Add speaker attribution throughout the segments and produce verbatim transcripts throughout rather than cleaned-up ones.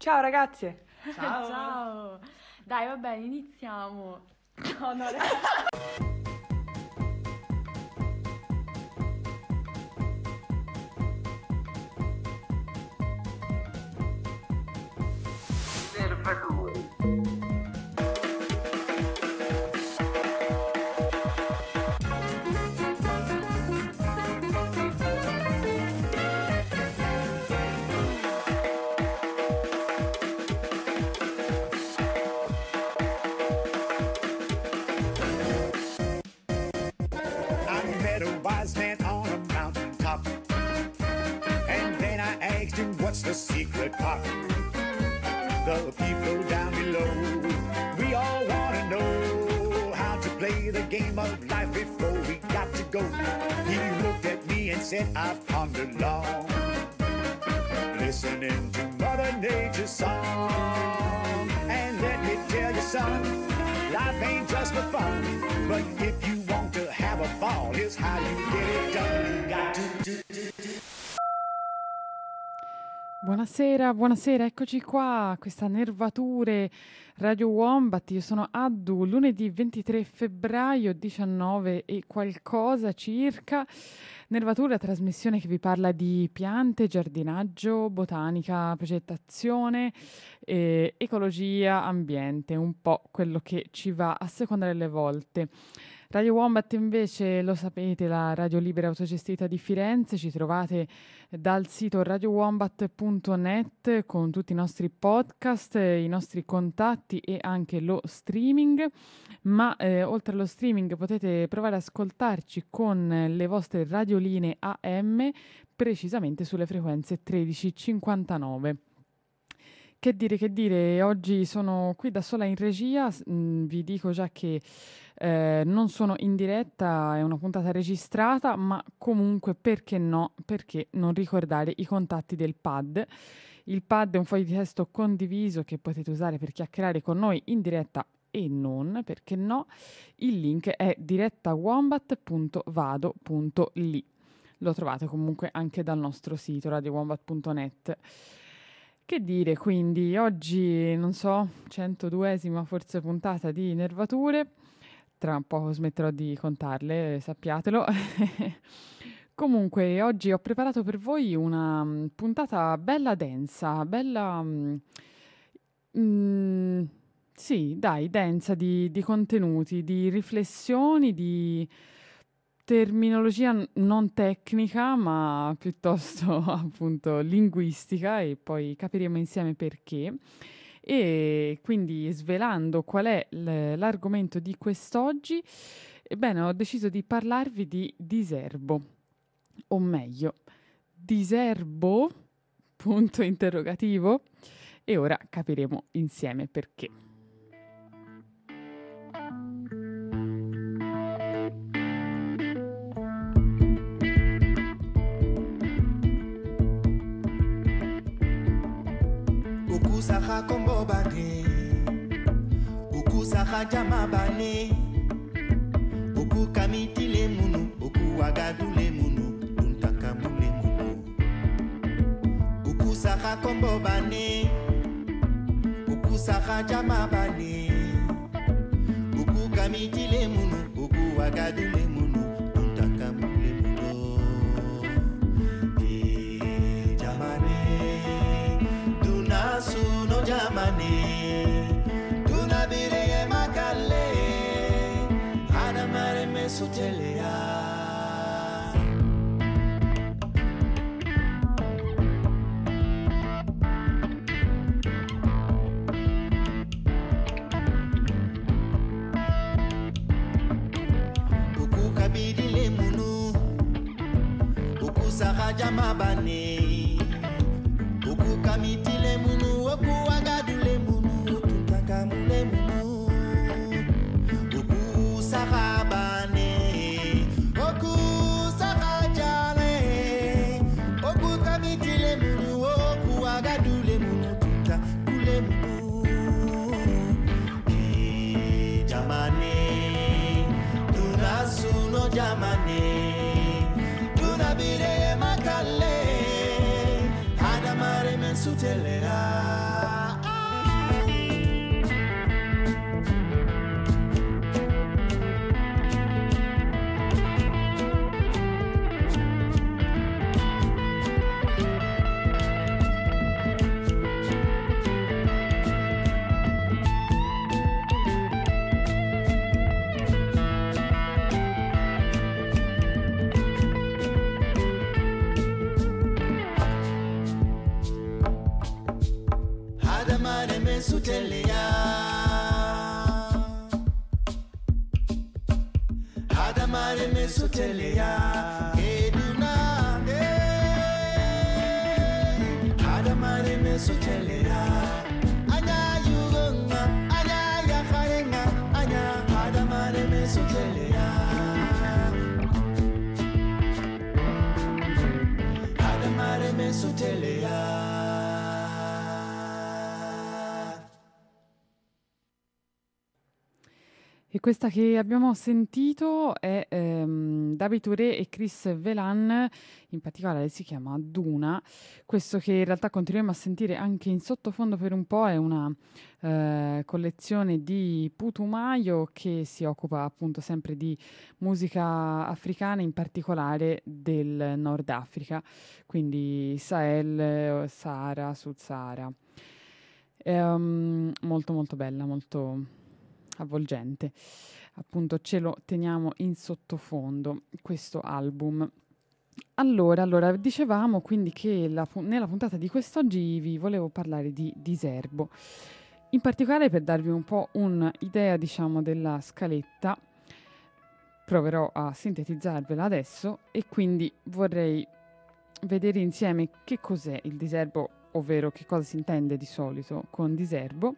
Speaker 1: Ciao ragazze!
Speaker 2: Ciao!
Speaker 3: Ciao! Dai, va bene, iniziamo. No, no,
Speaker 4: What's the secret pop? The people down below, we all want to know how to play the game of life before we got to go. He looked at me and said, I've pondered long, listening to Mother Nature's song. And let me tell you, son, life ain't just for fun, but if you want to have a ball, here's how you get it done. You got to do, do, do.
Speaker 2: Buonasera, buonasera, eccoci qua, questa Nervature Radio Wombat. Io sono Addu, lunedì ventitré febbraio, diciannove e qualcosa circa. Nervature, trasmissione che vi parla di piante, giardinaggio, botanica, progettazione, eh, ecologia, ambiente, un po' quello che ci va a seconda delle volte. Radio Wombat invece, lo sapete, la radio libera autogestita di Firenze. Ci trovate dal sito radio wombat punto net con tutti i nostri podcast, i nostri contatti e anche lo streaming. Ma eh, oltre allo streaming potete provare ad ascoltarci con le vostre radioline A M, precisamente sulle frequenze tredici cinquantanove. Che dire, che dire, oggi sono qui da sola in regia, mm, vi dico già che eh, non sono in diretta, è una puntata registrata, ma comunque perché no, perché non ricordare i contatti del pad. Il pad è un foglio di testo condiviso che potete usare per chiacchierare con noi in diretta e non, perché no. Il link è direttawombat punto vado punto li. Lo trovate comunque anche dal nostro sito radio wombat punto net. Che dire, quindi, oggi, non so, centoduesima forse puntata di Nervature, tra un po' smetterò di contarle, sappiatelo. Comunque, oggi ho preparato per voi una puntata bella densa, bella... Mm, sì, dai, densa di, di contenuti, di riflessioni, di... terminologia non tecnica, ma piuttosto appunto linguistica, e poi capiremo insieme perché. E quindi, svelando qual è l- l'argomento di quest'oggi, ebbene, ho deciso di parlarvi di diserbo, o meglio, diserbo, punto interrogativo, e ora capiremo insieme perché.
Speaker 5: Ukusaha kombo bane, ukusaha jama bane, uku kamiti le munu, uku wagadu le munu, tuntakamu le munu. Ukusaha kombo bane, ukusaha jama bane, uku kamiti le munu, uku wagadu le munu, tuntakamu le munu. E jamane. Suno jamane, tuna bire makale, ana mare me sutelea. Uku kabidi le munu, uku sahaja mabane. Uku kamiti le munu, uku wagadu le munu, tuntakamu le munu. Uku sahabane, uku sahajane. Uku kamiti le munu, uku wagadu le munu, tuntaku le munu. Ki jamane, tunasuno jamane, tunabire makale. Sutelera. me sutelea Adamare me sutelea Eduna eh Adamare me sutelea Anya yugonga anya yakharenga anya Adamare me sutelea Adamare me sutelea
Speaker 2: E questa che abbiamo sentito è ehm, David Touré e Chris Velan, in particolare si chiama Duna. Questo che in realtà continuiamo a sentire anche in sottofondo per un po' è una eh, collezione di Putumayo che si occupa appunto sempre di musica africana, in particolare del Nord Africa, quindi Sahel, Sahara, Sud Sahara. È um, molto molto bella, molto avvolgente. Appunto ce lo teniamo in sottofondo questo album. Allora, allora dicevamo quindi che la, nella puntata di quest'oggi vi volevo parlare di Diserbo, in particolare per darvi un po' un'idea, diciamo, della scaletta. Proverò a sintetizzarvela adesso e quindi vorrei vedere insieme che cos'è il Diserbo, ovvero che cosa si intende di solito con Diserbo.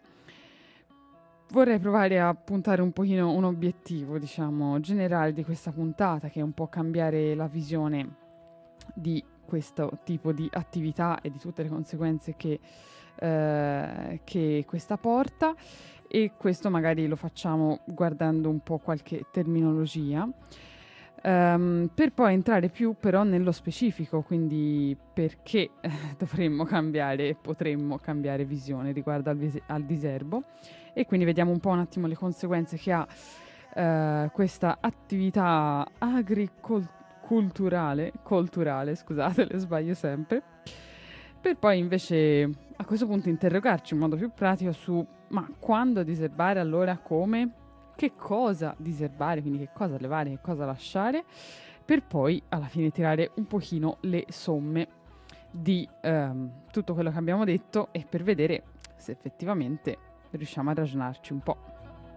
Speaker 2: Vorrei provare a puntare un pochino un obiettivo, diciamo, generale di questa puntata, che è un po' cambiare la visione di questo tipo di attività e di tutte le conseguenze che, eh, che questa porta, e questo magari lo facciamo guardando un po' qualche terminologia, um, per poi entrare più però nello specifico, quindi perché eh, dovremmo cambiare, potremmo cambiare visione riguardo al, vis- al Diserbo. E quindi vediamo un po' un attimo le conseguenze che ha eh, questa attività agricolturale, culturale, scusate, le sbaglio sempre, per poi invece a questo punto interrogarci in modo più pratico su ma quando diserbare, allora come, che cosa diserbare, quindi che cosa levare, che cosa lasciare, per poi alla fine tirare un pochino le somme di ehm, tutto quello che abbiamo detto e per vedere se effettivamente riusciamo a ragionarci un po'.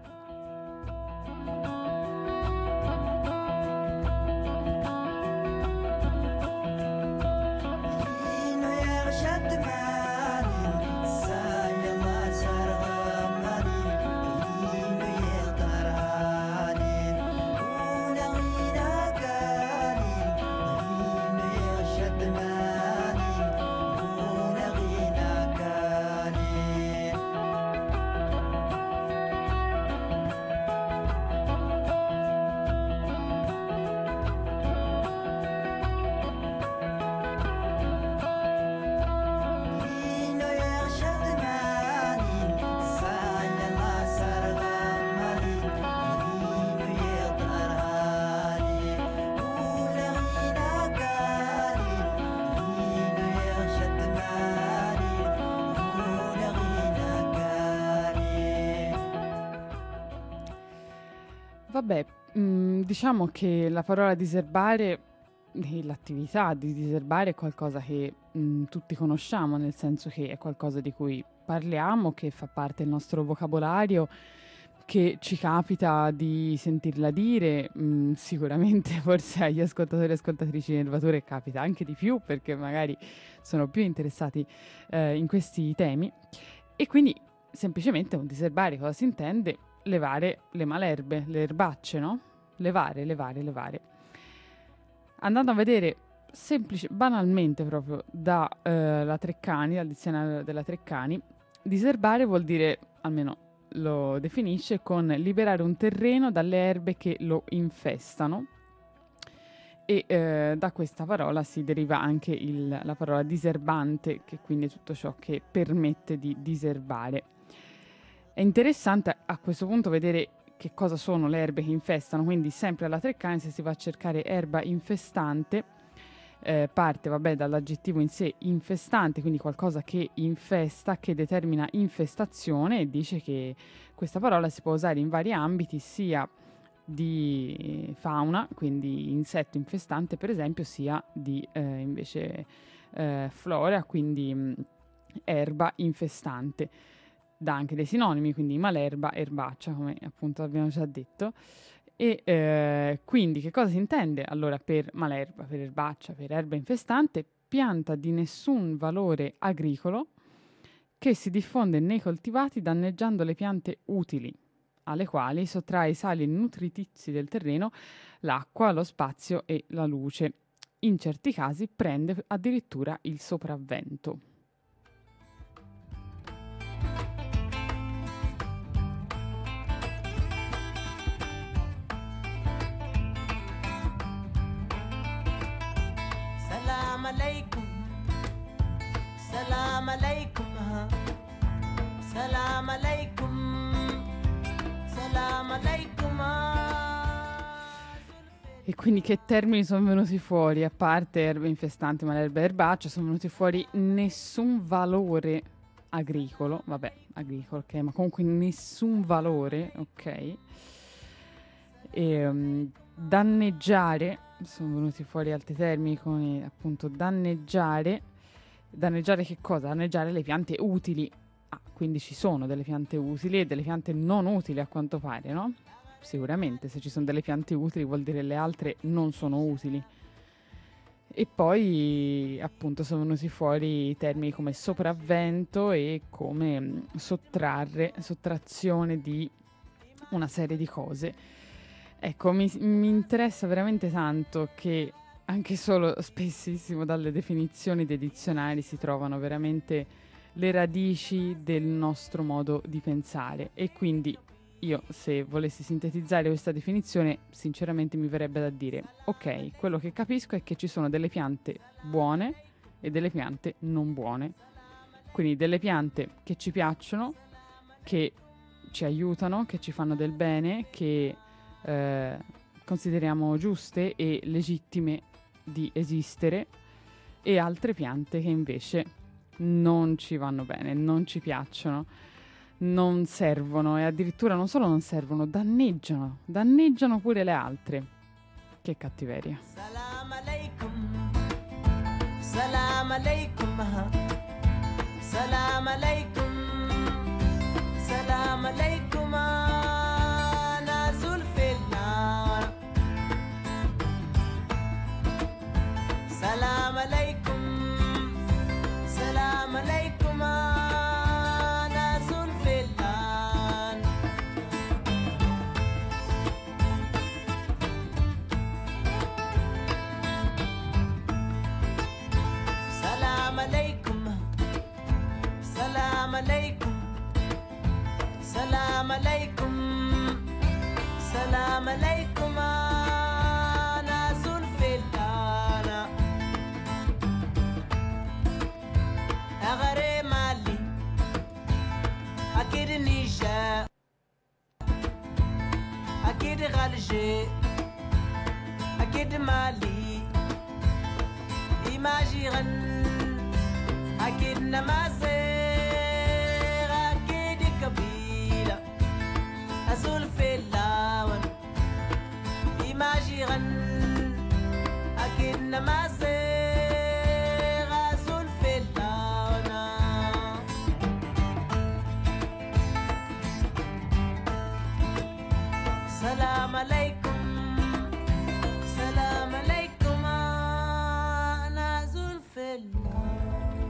Speaker 2: Vabbè, mh, diciamo che la parola diserbare e l'attività di diserbare è qualcosa che mh, tutti conosciamo, nel senso che è qualcosa di cui parliamo, che fa parte del nostro vocabolario, che ci capita di sentirla dire, mh, sicuramente forse agli ascoltatori e ascoltatrici di Nervature capita anche di più, perché magari sono più interessati eh, in questi temi, e quindi semplicemente un diserbare cosa si intende? Levare le malerbe, le erbacce, no? Levare, levare, levare. Andando a vedere semplice, banalmente proprio da eh, la Treccani, dal dizionario della Treccani, diserbare vuol dire, almeno lo definisce, con liberare un terreno dalle erbe che lo infestano, e eh, da questa parola si deriva anche il, la parola diserbante, che quindi è tutto ciò che permette di diserbare. È interessante a questo punto vedere che cosa sono le erbe che infestano, quindi sempre alla Treccani, se si va a cercare erba infestante, eh, parte vabbè dall'aggettivo in sé infestante, quindi qualcosa che infesta, che determina infestazione, e dice che questa parola si può usare in vari ambiti, sia di fauna, quindi insetto infestante per esempio, sia di eh, invece eh, flora, quindi mh, erba infestante. dà anche dei sinonimi, quindi malerba, erbaccia, come appunto abbiamo già detto. E eh, quindi che cosa si intende allora per malerba, per erbaccia, per erba infestante? Pianta di nessun valore agricolo che si diffonde nei coltivati danneggiando le piante utili, alle quali sottrae i sali nutritizi del terreno, l'acqua, lo spazio e la luce. In certi casi prende addirittura il sopravvento.
Speaker 5: Salam alaikum, salam alaikum, salam alaikum, salam alaikum.
Speaker 2: E quindi che termini sono venuti fuori? A parte erbe infestanti, malerba e erbaccia, sono venuti fuori nessun valore agricolo, vabbè, agricolo, ok, ma comunque nessun valore, ok? E, um, danneggiare, sono venuti fuori altri termini come appunto danneggiare. Danneggiare che cosa? Danneggiare le piante utili. Ah, quindi ci sono delle piante utili e delle piante non utili a quanto pare, no? Sicuramente, se ci sono delle piante utili vuol dire le altre non sono utili. E poi appunto sono venuti fuori termini come sopravvento e come mh, sottrarre, sottrazione di una serie di cose. Ecco, mi, mi interessa veramente tanto che anche solo spessissimo dalle definizioni dei dizionari si trovano veramente le radici del nostro modo di pensare, e quindi io, se volessi sintetizzare questa definizione, sinceramente mi verrebbe da dire: ok, quello che capisco è che ci sono delle piante buone e delle piante non buone. Quindi delle piante che ci piacciono, che ci aiutano, che ci fanno del bene, che eh, consideriamo giuste e legittime di esistere, e altre piante che invece non ci vanno bene, non ci piacciono, non servono, e addirittura non solo non servono, danneggiano, danneggiano pure le altre. Che cattiveria.
Speaker 5: Salam alaikum, salam alaikum, salam alaikum, salam alaikum, nazul filna. Salam alaikum, salam alaikum, nazul filna. Salam alaikum, salam alaikum, salam alaikum, salam alaikum, nazul filana. Agare Mali, akid Niger, akid Alger, akid Mali. Imagiren akid Namazer, akid Kabila, azul filawan. Imagiren akid Namazer, azul filawan. Salam alaikum, salam alaikum, nazul filawan.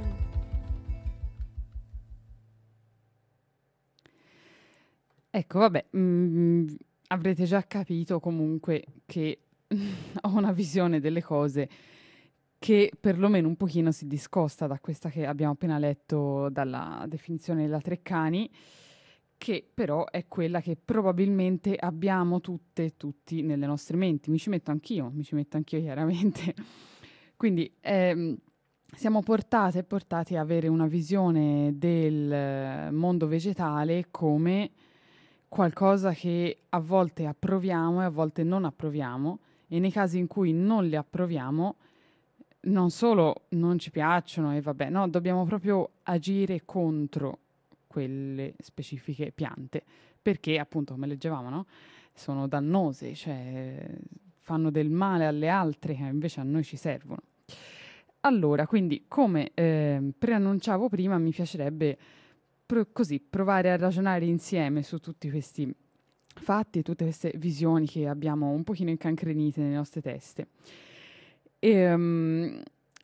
Speaker 2: Ecco, vabbè, mm, avrete già capito comunque che ho una visione delle cose che perlomeno un pochino si discosta da questa che abbiamo appena letto dalla definizione della Treccani, che però è quella che probabilmente abbiamo tutte, tutti nelle nostre menti. Mi ci metto anch'io, mi ci metto anch'io chiaramente. Quindi ehm, siamo portate e portati a avere una visione del eh, mondo vegetale come qualcosa che a volte approviamo e a volte non approviamo, e nei casi in cui non le approviamo non solo non ci piacciono e vabbè, no, dobbiamo proprio agire contro quelle specifiche piante, perché appunto, come leggevamo, no? Sono dannose, cioè fanno del male alle altre che invece a noi ci servono. Allora, quindi, come eh, preannunciavo prima, mi piacerebbe pro- così provare a ragionare insieme su tutti questi fatti e tutte queste visioni che abbiamo un pochino incancrenite nelle nostre teste. E, um,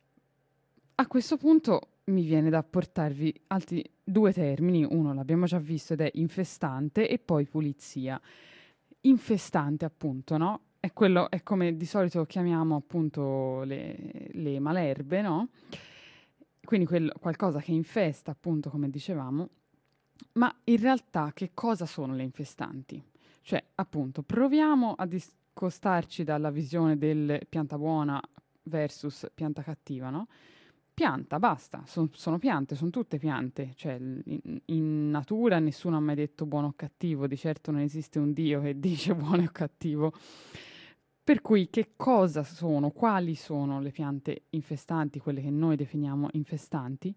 Speaker 2: a questo punto mi viene da portarvi altri due termini. Uno l'abbiamo già visto ed è infestante, e poi pulizia. Infestante, appunto, no? È quello, è come di solito chiamiamo appunto le, le malerbe, no? Quindi quello, qualcosa che infesta, appunto, come dicevamo. Ma in realtà che cosa sono le infestanti? Cioè, appunto, proviamo a discostarci dalla visione del pianta buona versus pianta cattiva, no? Pianta, basta, son, sono piante, sono tutte piante, cioè in, in natura nessuno ha mai detto buono o cattivo, di certo non esiste un Dio che dice buono o cattivo. Per cui che cosa sono, quali sono le piante infestanti, quelle che noi definiamo infestanti?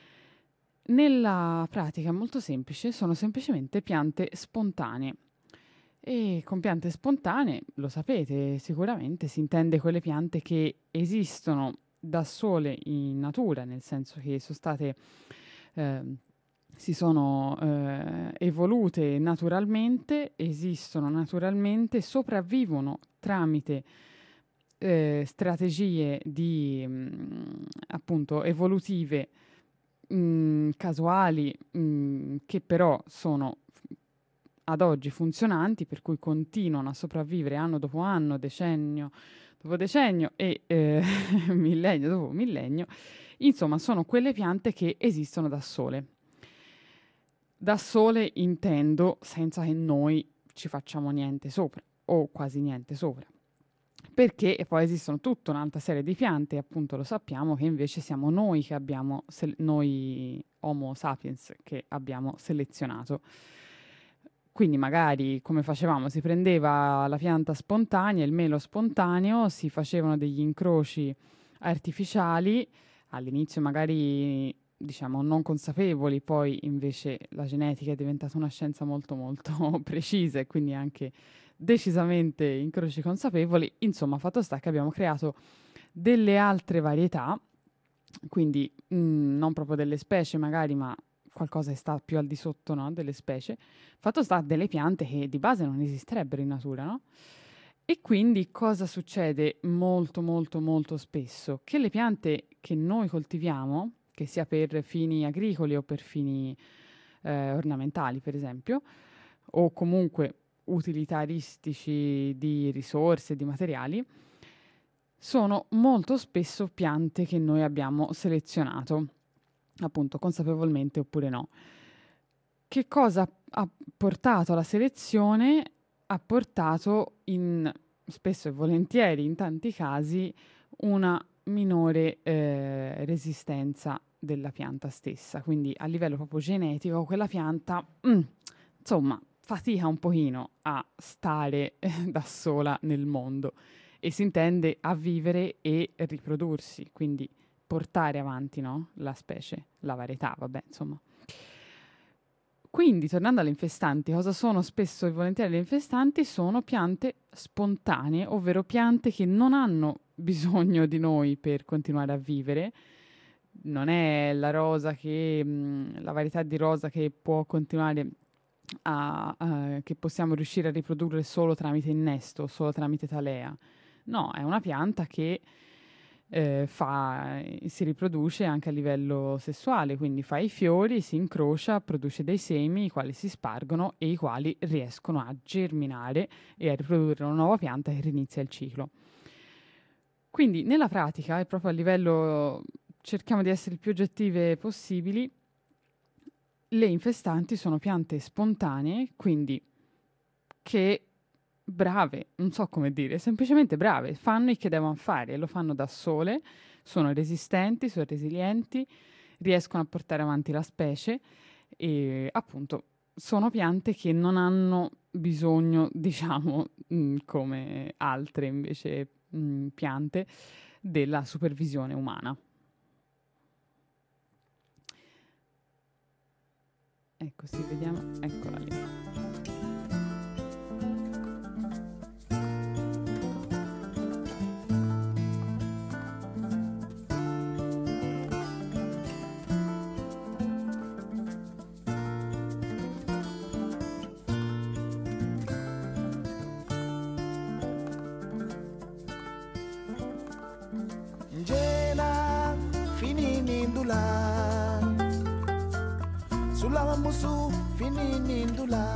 Speaker 2: Nella pratica è molto semplice, sono semplicemente piante spontanee. E con piante spontanee, lo sapete sicuramente, si intende quelle piante che esistono da sole in natura, nel senso che sono state, eh, si sono eh, evolute naturalmente, esistono naturalmente, sopravvivono tramite eh, strategie di mh, appunto evolutive mh, casuali, mh, che però sono ad oggi funzionanti, per cui continuano a sopravvivere anno dopo anno, decennio dopo decennio e eh, millennio dopo millennio. Insomma, sono quelle piante che esistono da sole. Da sole intendo senza che noi ci facciamo niente sopra, o quasi niente sopra. Perché e poi esistono tutta un'altra serie di piante, appunto lo sappiamo, che invece siamo noi che abbiamo, se- noi Homo sapiens, che abbiamo selezionato. Quindi magari, come facevamo, si prendeva la pianta spontanea, il melo spontaneo, si facevano degli incroci artificiali, all'inizio magari, diciamo, non consapevoli, poi invece la genetica è diventata una scienza molto molto precisa e quindi anche decisamente incroci consapevoli. Insomma, fatto sta che abbiamo creato delle altre varietà, quindi mh, non proprio delle specie magari, ma qualcosa che sta più al di sotto, no, delle specie. Fatto sta delle piante che di base non esisterebbero in natura, no? E quindi cosa succede molto molto molto spesso? Che le piante che noi coltiviamo, che sia per fini agricoli o per fini eh, ornamentali, per esempio, o comunque utilitaristici di risorse, di materiali, sono molto spesso piante che noi abbiamo selezionato, appunto consapevolmente oppure no. Che cosa ha portato alla selezione? Ha portato in, spesso e volentieri, in tanti casi, una minore eh, resistenza della pianta stessa. Quindi a livello proprio genetico quella pianta, mm, insomma, fatica un pochino a stare eh, da sola nel mondo e si intende a vivere e riprodursi, quindi portare avanti, no? La specie, la varietà, vabbè, insomma. Quindi, tornando alle infestanti, cosa sono spesso e volentieri le infestanti? Sono piante spontanee, ovvero piante che non hanno bisogno di noi per continuare a vivere. Non è la rosa che, mh, la varietà di rosa che può continuare a, a, che possiamo riuscire a riprodurre solo tramite innesto, solo tramite talea. No, è una pianta che Eh, fa, si riproduce anche a livello sessuale, quindi fa i fiori, si incrocia, produce dei semi, i quali si spargono e i quali riescono a germinare e a riprodurre una nuova pianta che inizia il ciclo. Quindi nella pratica, e proprio a livello, cerchiamo di essere il più oggettive possibili, le infestanti sono piante spontanee, quindi che brave, non so come dire, semplicemente brave, fanno il che devono fare e lo fanno da sole, sono resistenti, sono resilienti, riescono a portare avanti la specie e appunto sono piante che non hanno bisogno, diciamo, mh, come altre invece mh, piante, della supervisione umana. Ecco, sì, vediamo, eccola lì.
Speaker 5: ndula Sulaga musu finini ndula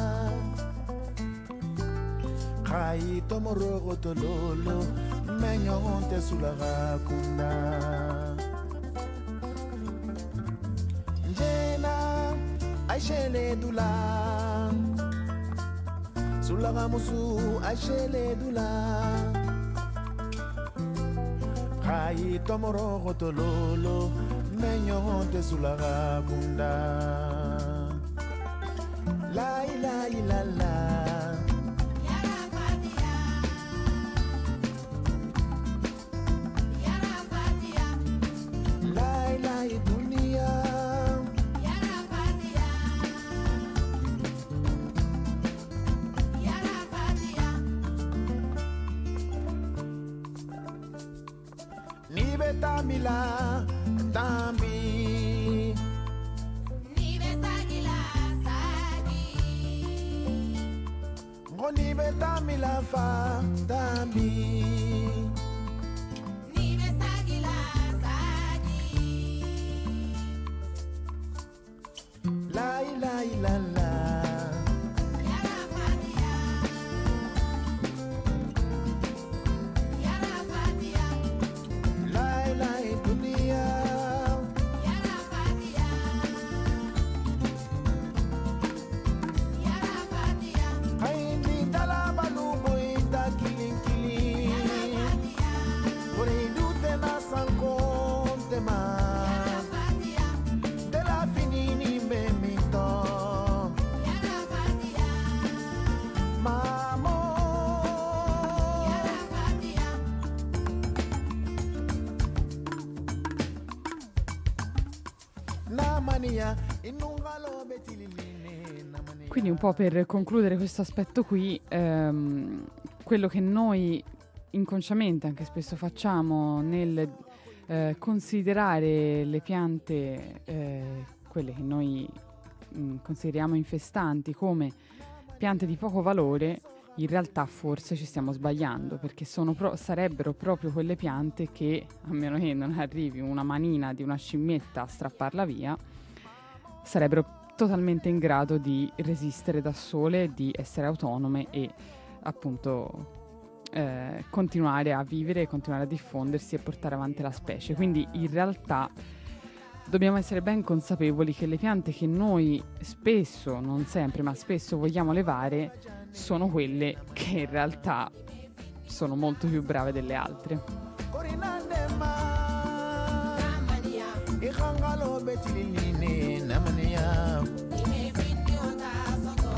Speaker 5: Kai tomoro tololo menyo te sulaga kunda Jena aishele ndula Sulaga musu aishele ndula Kai tomoro tololo menyo te sulaga kunda La ila ila la
Speaker 1: Yara Fatia Yara Fatia
Speaker 5: La ila dunia
Speaker 1: Yara Fatia Yara Fatia
Speaker 5: Ni betamila tambi
Speaker 1: Nibe Sagila Sagi
Speaker 5: Ngoni betamila fa tambi
Speaker 1: Nibe Sagila Sagi
Speaker 5: La ila ila la
Speaker 1: Yara Fatia Yara Fatia
Speaker 5: La ila dunia
Speaker 1: Yara Fatia Yara Fatia
Speaker 5: Kaindi dala balu boita kilin kilin Por indute na sankonte ma
Speaker 1: Fatia
Speaker 5: De la finini me mito
Speaker 1: Yara Fatia
Speaker 5: Mamo
Speaker 1: Yara Fatia
Speaker 5: Na mania inungalo betililine na mania
Speaker 2: Quindi un po' per concludere questo aspetto qui, ehm, quello che noi inconsciamente anche spesso facciamo nel eh, considerare le piante, eh, quelle che noi mh, consideriamo infestanti, come piante di poco valore, in realtà forse ci stiamo sbagliando, perché sono pro- sarebbero proprio quelle piante che, a meno che non arrivi una manina di una scimmietta a strapparla via, sarebbero totalmente in grado di resistere da sole, di essere autonome e appunto eh, continuare a vivere, continuare a diffondersi e portare avanti la specie. Quindi in realtà dobbiamo essere ben consapevoli che le piante che noi spesso, non sempre, ma spesso vogliamo levare sono quelle che in realtà sono molto più brave delle altre.
Speaker 5: Corinande ma
Speaker 1: Ramania
Speaker 5: Ikangalo betililine na mania
Speaker 1: Ime Findi Ota Soto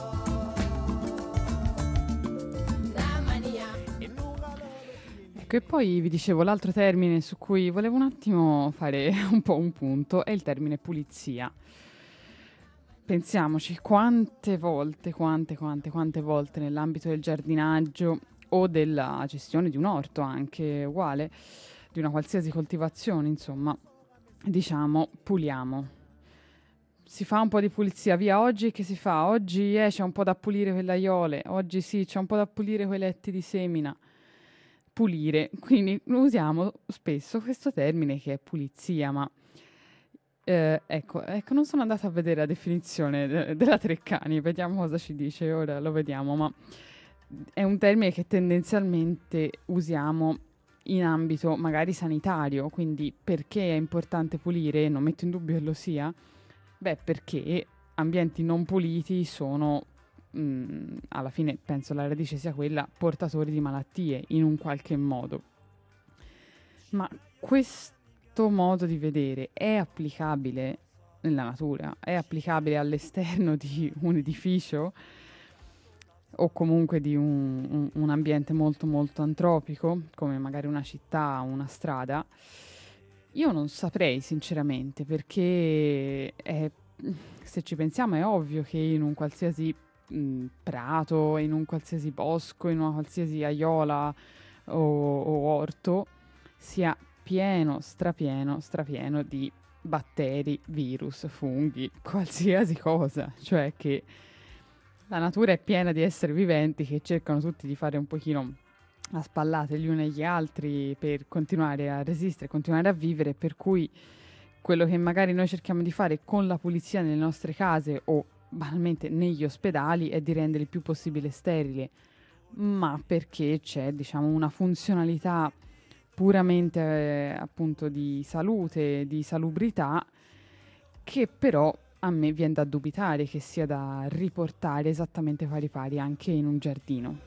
Speaker 1: Ramania
Speaker 2: Ecco, e poi vi dicevo l'altro termine su cui volevo un attimo fare un po' un punto è il termine pulizia. Pensiamoci quante volte, quante, quante, quante volte nell'ambito del giardinaggio o della gestione di un orto anche uguale, di una qualsiasi coltivazione, insomma, diciamo puliamo. Si fa un po' di pulizia, via, oggi che si fa? Oggi eh, c'è un po' da pulire quelle aiole, oggi sì, c'è un po' da pulire quei letti di semina. Pulire, quindi usiamo spesso questo termine che è pulizia, ma eh, ecco, ecco, non sono andata a vedere la definizione de- della Treccani, vediamo cosa ci dice, ora lo vediamo, ma è un termine che tendenzialmente usiamo in ambito magari sanitario, quindi perché è importante pulire? Non metto in dubbio che lo sia, beh, perché ambienti non puliti sono, mh, alla fine penso la radice sia quella, portatori di malattie in un qualche modo. Ma questo modo di vedere è applicabile nella natura? È applicabile all'esterno di un edificio? O comunque di un, un, un ambiente molto molto antropico, come magari una città, una strada? Io non saprei sinceramente, perché è, se ci pensiamo è ovvio che in un qualsiasi mh, prato, in un qualsiasi bosco, in una qualsiasi aiola o, o orto sia pieno, strapieno, strapieno di batteri, virus, funghi, qualsiasi cosa, cioè che la natura è piena di esseri viventi che cercano tutti di fare un pochino a spallate gli uni agli altri per continuare a resistere, continuare a vivere, per cui quello che magari noi cerchiamo di fare con la pulizia nelle nostre case o banalmente negli ospedali è di rendere il più possibile sterile, ma perché c'è, diciamo, una funzionalità puramente eh, appunto di salute, di salubrità, che però a me viene da dubitare che sia da riportare esattamente pari pari anche in un giardino.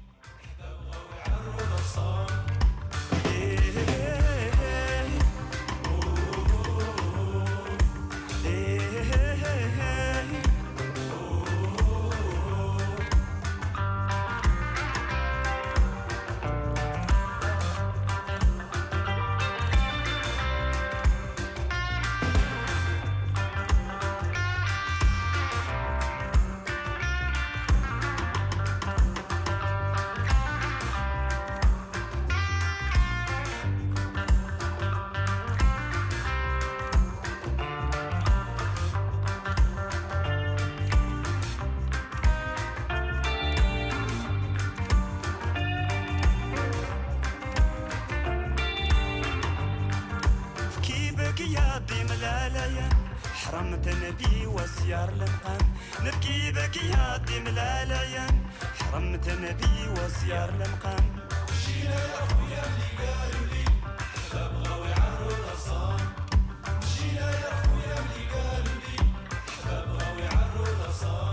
Speaker 6: حرمت نبي وسيار لمقام نبكي بك يا دي ملاليان حرمت نبي وسيار لمقام مشينا يا خويا اللي قالوا لي لا بغاو يعروا الأصام مشينا يا خويا اللي قالوا لي لا بغاو يعروا الأصام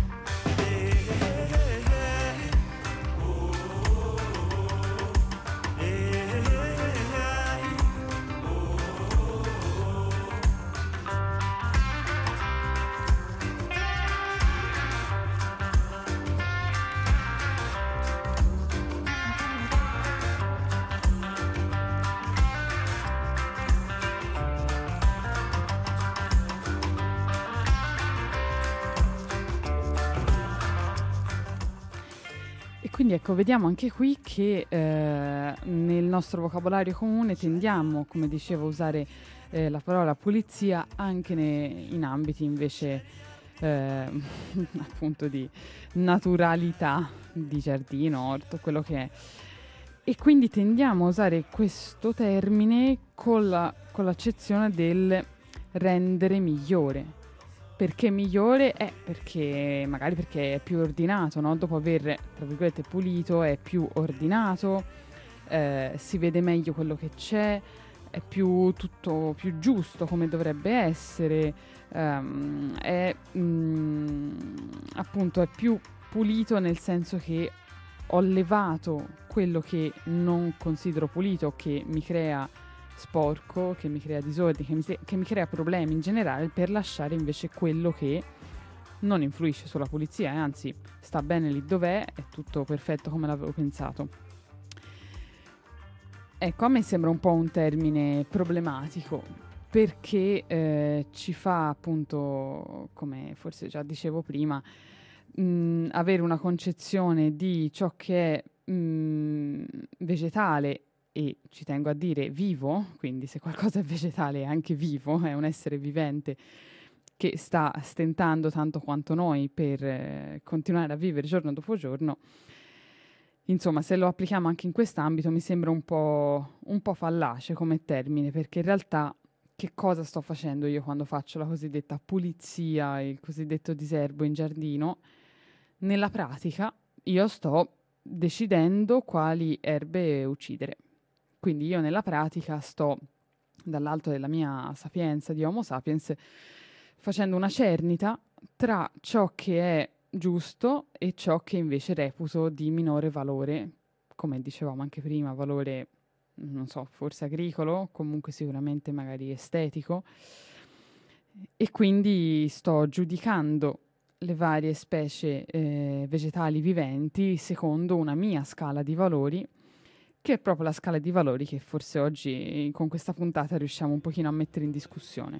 Speaker 2: Quindi ecco, vediamo anche qui che eh, nel nostro vocabolario comune tendiamo, come dicevo, a usare eh, la parola pulizia anche ne- in ambiti invece eh, appunto di naturalità, di giardino, orto, quello che è. E quindi tendiamo a usare questo termine con, la, con l'accezione del rendere migliore. Perché migliore? È perché magari perché è più ordinato, no? Dopo aver, tra virgolette, pulito è più ordinato, eh, si vede meglio quello che c'è, è più tutto più giusto come dovrebbe essere, ehm, è mh, appunto è più pulito nel senso che ho levato quello che non considero pulito, che mi crea sporco, che mi crea disordine, che mi, se- che mi crea problemi in generale, per lasciare invece quello che non influisce sulla pulizia, eh, anzi sta bene lì dov'è, è tutto perfetto come l'avevo pensato. Ecco, a me sembra un po' un termine problematico perché eh, ci fa appunto, come forse già dicevo prima, mh, avere una concezione di ciò che è mh, vegetale e ci tengo a dire vivo, quindi se qualcosa è vegetale è anche vivo, è un essere vivente che sta stentando tanto quanto noi per eh, continuare a vivere giorno dopo giorno. Insomma, se lo applichiamo anche in quest'ambito mi sembra un po', un po' fallace come termine, perché in realtà che cosa sto facendo io quando faccio la cosiddetta pulizia, il cosiddetto diserbo in giardino? Nella pratica io sto decidendo quali erbe uccidere. Quindi io nella pratica sto, dall'alto della mia sapienza di Homo sapiens, facendo una cernita tra ciò che è giusto e ciò che invece reputo di minore valore, come dicevamo anche prima, valore, non so, forse agricolo, comunque sicuramente magari estetico, e quindi sto giudicando le varie specie eh, vegetali viventi secondo una mia scala di valori, che è proprio la scala di valori che forse oggi con questa puntata riusciamo un pochino a mettere in discussione.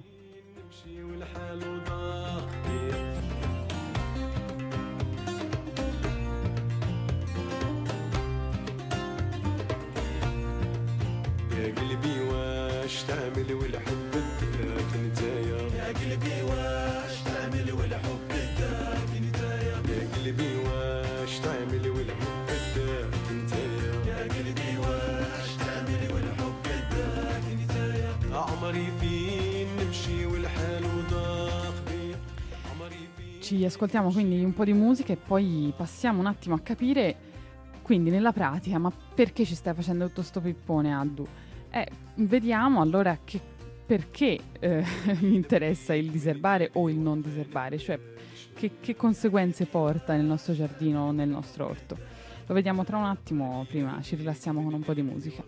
Speaker 7: يا قلبي واش تعمل والحب بداك نتايا يا قلبي واش تعمل والحب بداك نتايا يا قلبي واش تعمل والحب بداك نتايا يا قلبي واش تعمل والحب بداك نتايا عمري فين
Speaker 2: ci ascoltiamo quindi un po' di musica e poi passiamo un attimo a capire, quindi nella pratica, ma perché ci stai facendo tutto sto pippone, Addu? Eh, vediamo allora che, perché eh, mi interessa il diserbare o il non diserbare, cioè che, che conseguenze porta nel nostro giardino o nel nostro orto. Lo vediamo tra un attimo, prima ci rilassiamo con un po' di musica.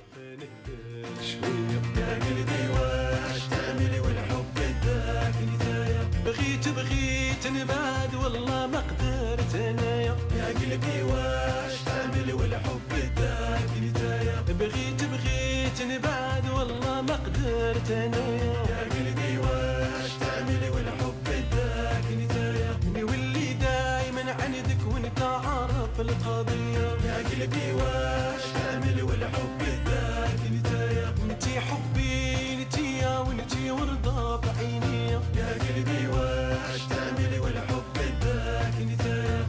Speaker 7: بغيت بغيت نبعد والله ما قدرت انايا يا قلبي واش تعمل والحب داك نتايا بغيت بغيت نبعد والله ما قدرت انايا يا قلبي واش تعمل والحب داك نتايا نولي دايما عندك وانت عارف القضيه يا قلبي واش تعمل والحب داك نتايا انتي حبي نتيا وانتي ورضا في عيني يا قلبي واش تعملي والحب داك نتايا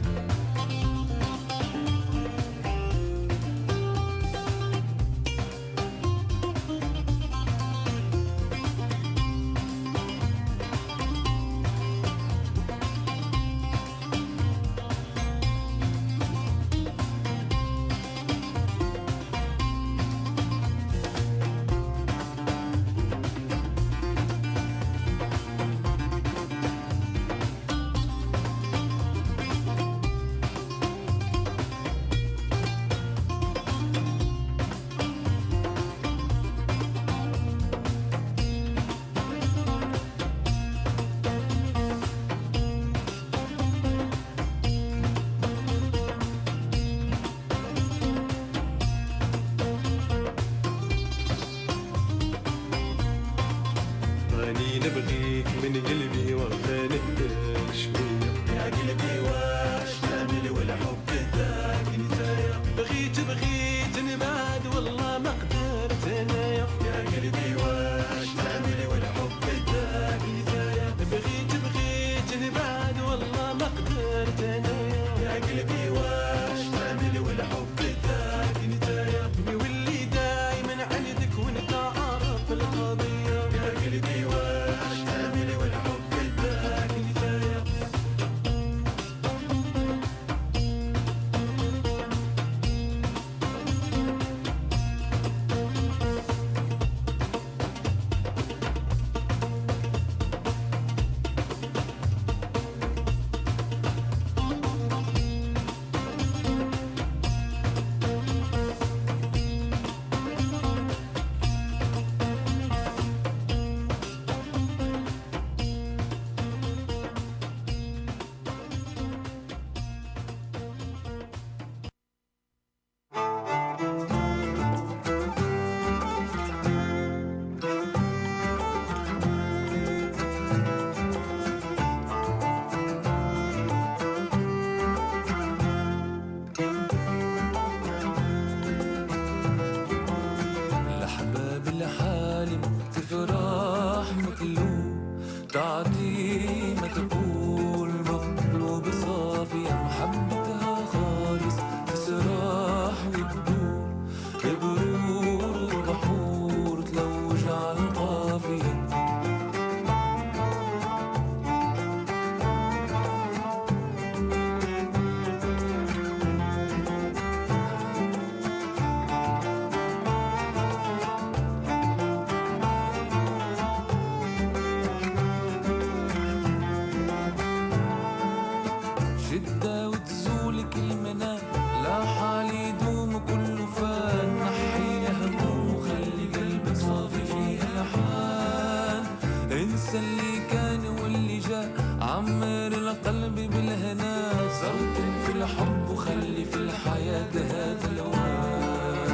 Speaker 7: راني نبغيك من قلبي وخالك شوية يا قلبي واش تعمل والحب داك نتايا بغيت بغيت نبعد والله ما قدرت انايا يا قلبي واش تعمل والحب داك نتايا بغيت بغيت نبعد والله ما قدرت انايا يا قلبي واش تعمل والحب داك نتايا نولي دايما عندك وانت عارف القضيه يا قلبي واش تعمل والحب داك نتايا الأحباب الحالم تفرح مكلوب تعطي ما تقول مقلوب صافية محبتها خالص تسرح وتدور ببرور وبحور تلوج على القافية شدة وتزولك المنام لا حال يدوم كله فان نحي هموم وخلي قلبك صافي فيه الحان انسى اللي كان واللي جاء عمر القلب بالهنا زرتك في الحب وخلي في الحياة هذا الوان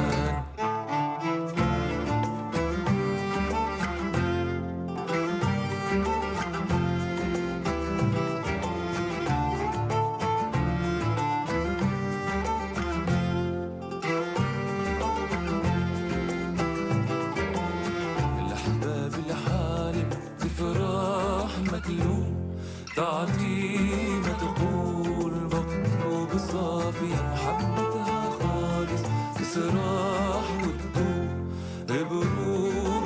Speaker 7: الأحباب الحالم تفرح مكلوم تعطي ما تقول مقلوب صافية محبتها خالص تسرح وتدور ببرور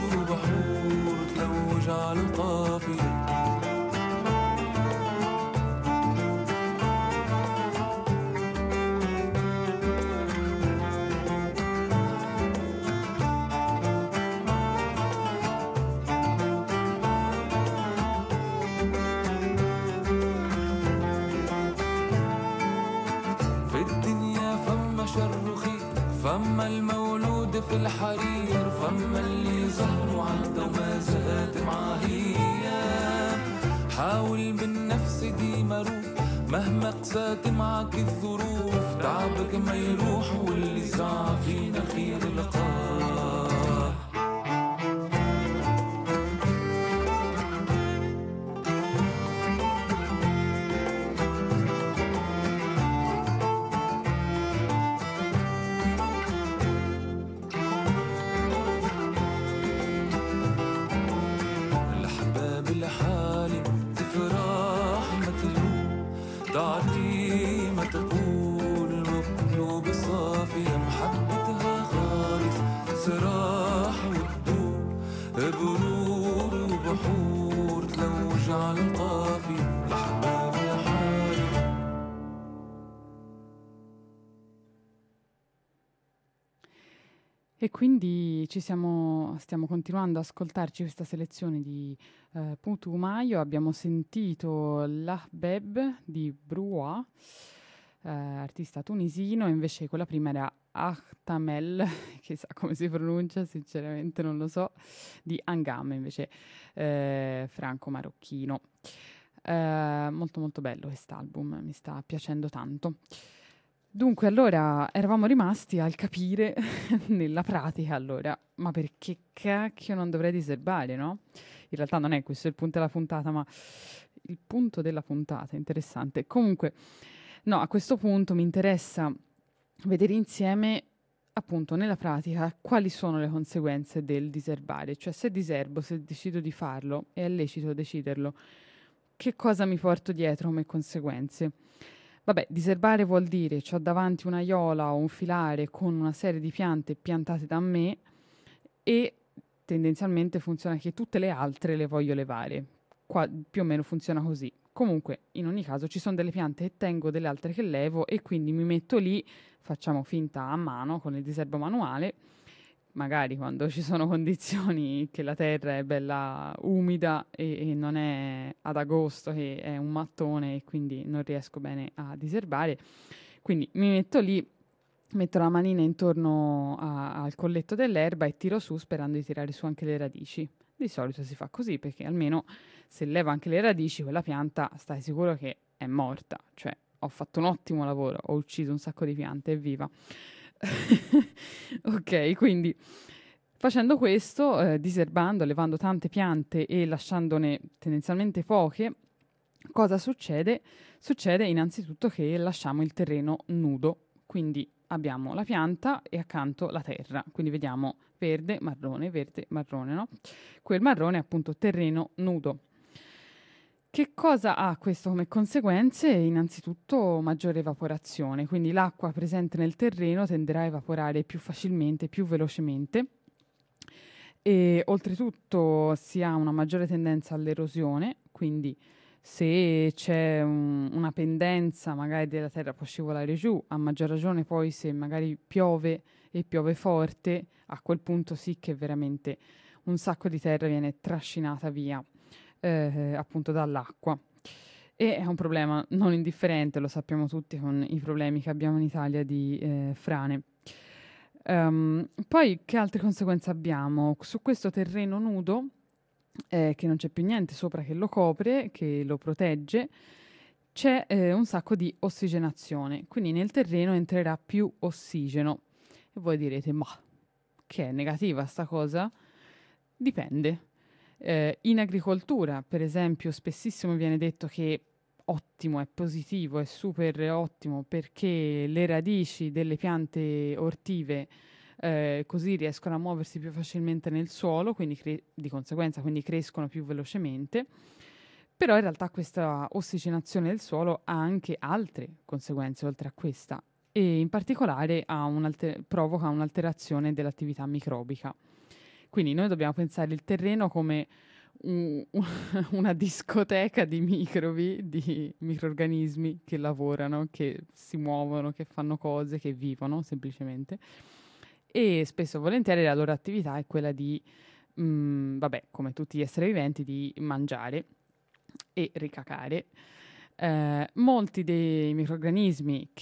Speaker 7: وبحور تلوج على القافية
Speaker 8: فما المولود في الحرير فما اللي ظهره عنده وما زاد معاهية حاول بالنفس ديما روح مهما قسات معك الظروف تعبك ما يروح واللي سعى فينا خير لقاه الأحباب الحالي تفرح ما تلوم تعطي ما تقول مقلوب صافية محبتها خالص سراح وتدوم برور وبحور تلوج على القافية الأحباب الحالي.
Speaker 2: E quindi ci siamo, stiamo continuando ad ascoltarci questa selezione di eh, Putumayo. Abbiamo sentito l'Ahbeb di Brua, eh, artista tunisino, invece quella prima era Ahtamel, chissà come si pronuncia, sinceramente non lo so, di Angam, invece eh, franco-marocchino. Eh, molto molto bello quest'album, mi sta piacendo tanto. Dunque, allora, eravamo rimasti al capire nella pratica, allora, ma perché cacchio non dovrei diserbare, no? In realtà non è questo il punto della puntata, ma il punto della puntata, interessante. Comunque, no, a questo punto mi interessa vedere insieme, appunto, nella pratica, quali sono le conseguenze del diserbare. Cioè, se diserbo, se decido di farlo, e è lecito deciderlo, che cosa mi porto dietro come conseguenze? Vabbè, diserbare vuol dire c'ho davanti una iola o un filare con una serie di piante piantate da me e tendenzialmente funziona che tutte le altre le voglio levare. Qua più o meno funziona così. Comunque, in ogni caso, ci sono delle piante che tengo, delle altre che levo e quindi mi metto lì, facciamo finta a mano con il diserbo manuale, magari quando ci sono condizioni che la terra è bella umida e, e non è ad agosto che è un mattone e quindi non riesco bene a diserbare, quindi mi metto lì, metto la manina intorno a, al colletto dell'erba e tiro su sperando di tirare su anche le radici. Di solito si fa così perché almeno se levo anche le radici quella pianta stai sicuro che è morta, cioè ho fatto un ottimo lavoro, ho ucciso un sacco di piante, evviva. Ok, quindi facendo questo, eh, diserbando, levando tante piante e lasciandone tendenzialmente poche, cosa succede? Succede innanzitutto che lasciamo il terreno nudo, quindi abbiamo la pianta e accanto la terra, quindi vediamo verde, marrone, verde, marrone, no? Quel marrone è appunto terreno nudo. Che cosa ha questo come conseguenze? Innanzitutto maggiore evaporazione, quindi l'acqua presente nel terreno tenderà a evaporare più facilmente, più velocemente e oltretutto si ha una maggiore tendenza all'erosione, quindi se c'è un, una pendenza magari della terra può scivolare giù, a maggior ragione poi se magari piove e piove forte, a quel punto sì che veramente un sacco di terra viene trascinata via. Eh, appunto dall'acqua e è un problema non indifferente, lo sappiamo tutti con i problemi che abbiamo in Italia di eh, frane. Um, poi che altre conseguenze abbiamo? Su questo terreno nudo eh, che non c'è più niente sopra che lo copre, che lo protegge, c'è eh, un sacco di ossigenazione, quindi nel terreno entrerà più ossigeno e voi direte ma che è negativa sta cosa? Dipende. Eh, in agricoltura, per esempio, spessissimo viene detto che ottimo, è positivo, è super ottimo perché le radici delle piante ortive eh, così riescono a muoversi più facilmente nel suolo, quindi cre- di conseguenza quindi crescono più velocemente. Però in realtà questa ossigenazione del suolo ha anche altre conseguenze oltre a questa e in particolare ha un'alter- provoca un'alterazione dell'attività microbica. Quindi noi dobbiamo pensare il terreno come un, una discoteca di microbi, di microrganismi che lavorano, che si muovono, che fanno cose, che vivono semplicemente. E spesso e volentieri la loro attività è quella di, mh, vabbè, come tutti gli esseri viventi, di mangiare e ricacare. Eh, molti dei microrganismi che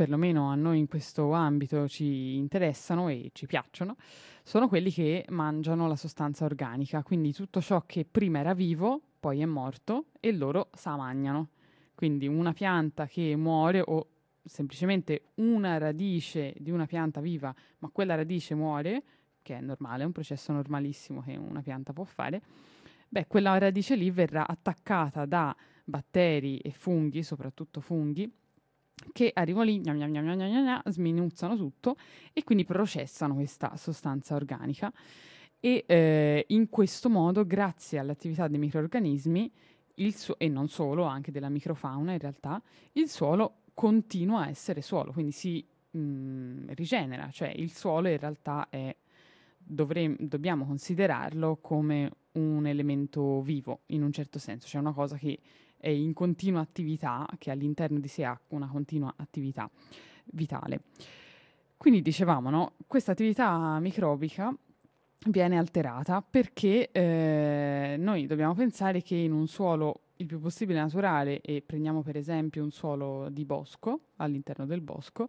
Speaker 2: perlomeno a noi in questo ambito ci interessano e ci piacciono, sono quelli che mangiano la sostanza organica, quindi tutto ciò che prima era vivo, poi è morto e loro sa mangiano. Quindi una pianta che muore o semplicemente una radice di una pianta viva, ma quella radice muore, che è normale, è un processo normalissimo che una pianta può fare, beh, quella radice lì verrà attaccata da batteri e funghi, soprattutto funghi, che arrivano lì, gna gna gna gna gna gna, sminuzzano tutto e quindi processano questa sostanza organica e eh, in questo modo, grazie all'attività dei microrganismi, il su- e non solo, anche della microfauna in realtà, il suolo continua a essere suolo, quindi si mh, rigenera, cioè il suolo in realtà è, dovrem- dobbiamo considerarlo come un elemento vivo in un certo senso, cioè una cosa che è in continua attività, che all'interno di sé ha una continua attività vitale. Quindi dicevamo, no, questa attività microbica viene alterata perché eh, noi dobbiamo pensare che in un suolo il più possibile naturale, e prendiamo per esempio un suolo di bosco, all'interno del bosco,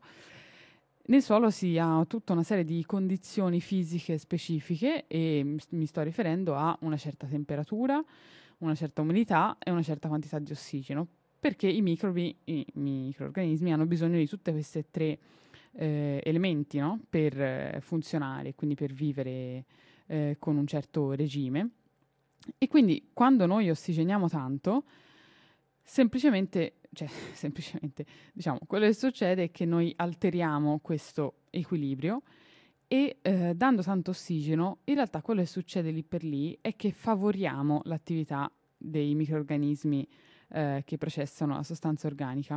Speaker 2: nel suolo si ha tutta una serie di condizioni fisiche specifiche e mi sto riferendo a una certa temperatura, una certa umidità e una certa quantità di ossigeno, perché i microbi, i microrganismi hanno bisogno di tutte queste tre eh, elementi, no? per eh, funzionare, quindi per vivere eh, con un certo regime. E quindi quando noi ossigeniamo tanto, semplicemente, cioè semplicemente, diciamo, quello che succede è che noi alteriamo questo equilibrio e eh, dando tanto ossigeno, in realtà quello che succede lì per lì è che favoriamo l'attività dei microrganismi eh, che processano la sostanza organica.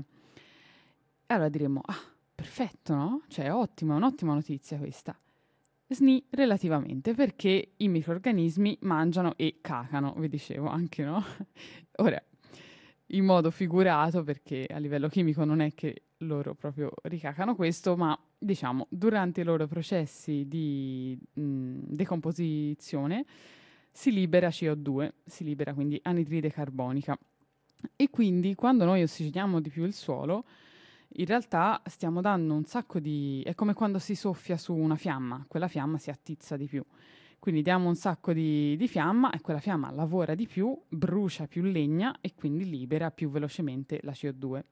Speaker 2: E allora diremmo, ah, perfetto, no? Cioè, ottimo, è un'ottima notizia questa. Sni, relativamente, perché i microrganismi mangiano e cacano, vi dicevo anche, no? Ora, in modo figurato, perché a livello chimico non è che loro proprio ricacano questo, ma diciamo, durante i loro processi di mh, decomposizione si libera C O due, si libera quindi anidride carbonica. E quindi quando noi ossigeniamo di più il suolo, in realtà stiamo dando un sacco di... è come quando si soffia su una fiamma, quella fiamma si attizza di più. Quindi diamo un sacco di, di fiamma e quella fiamma lavora di più, brucia più legna e quindi libera più velocemente la C O due.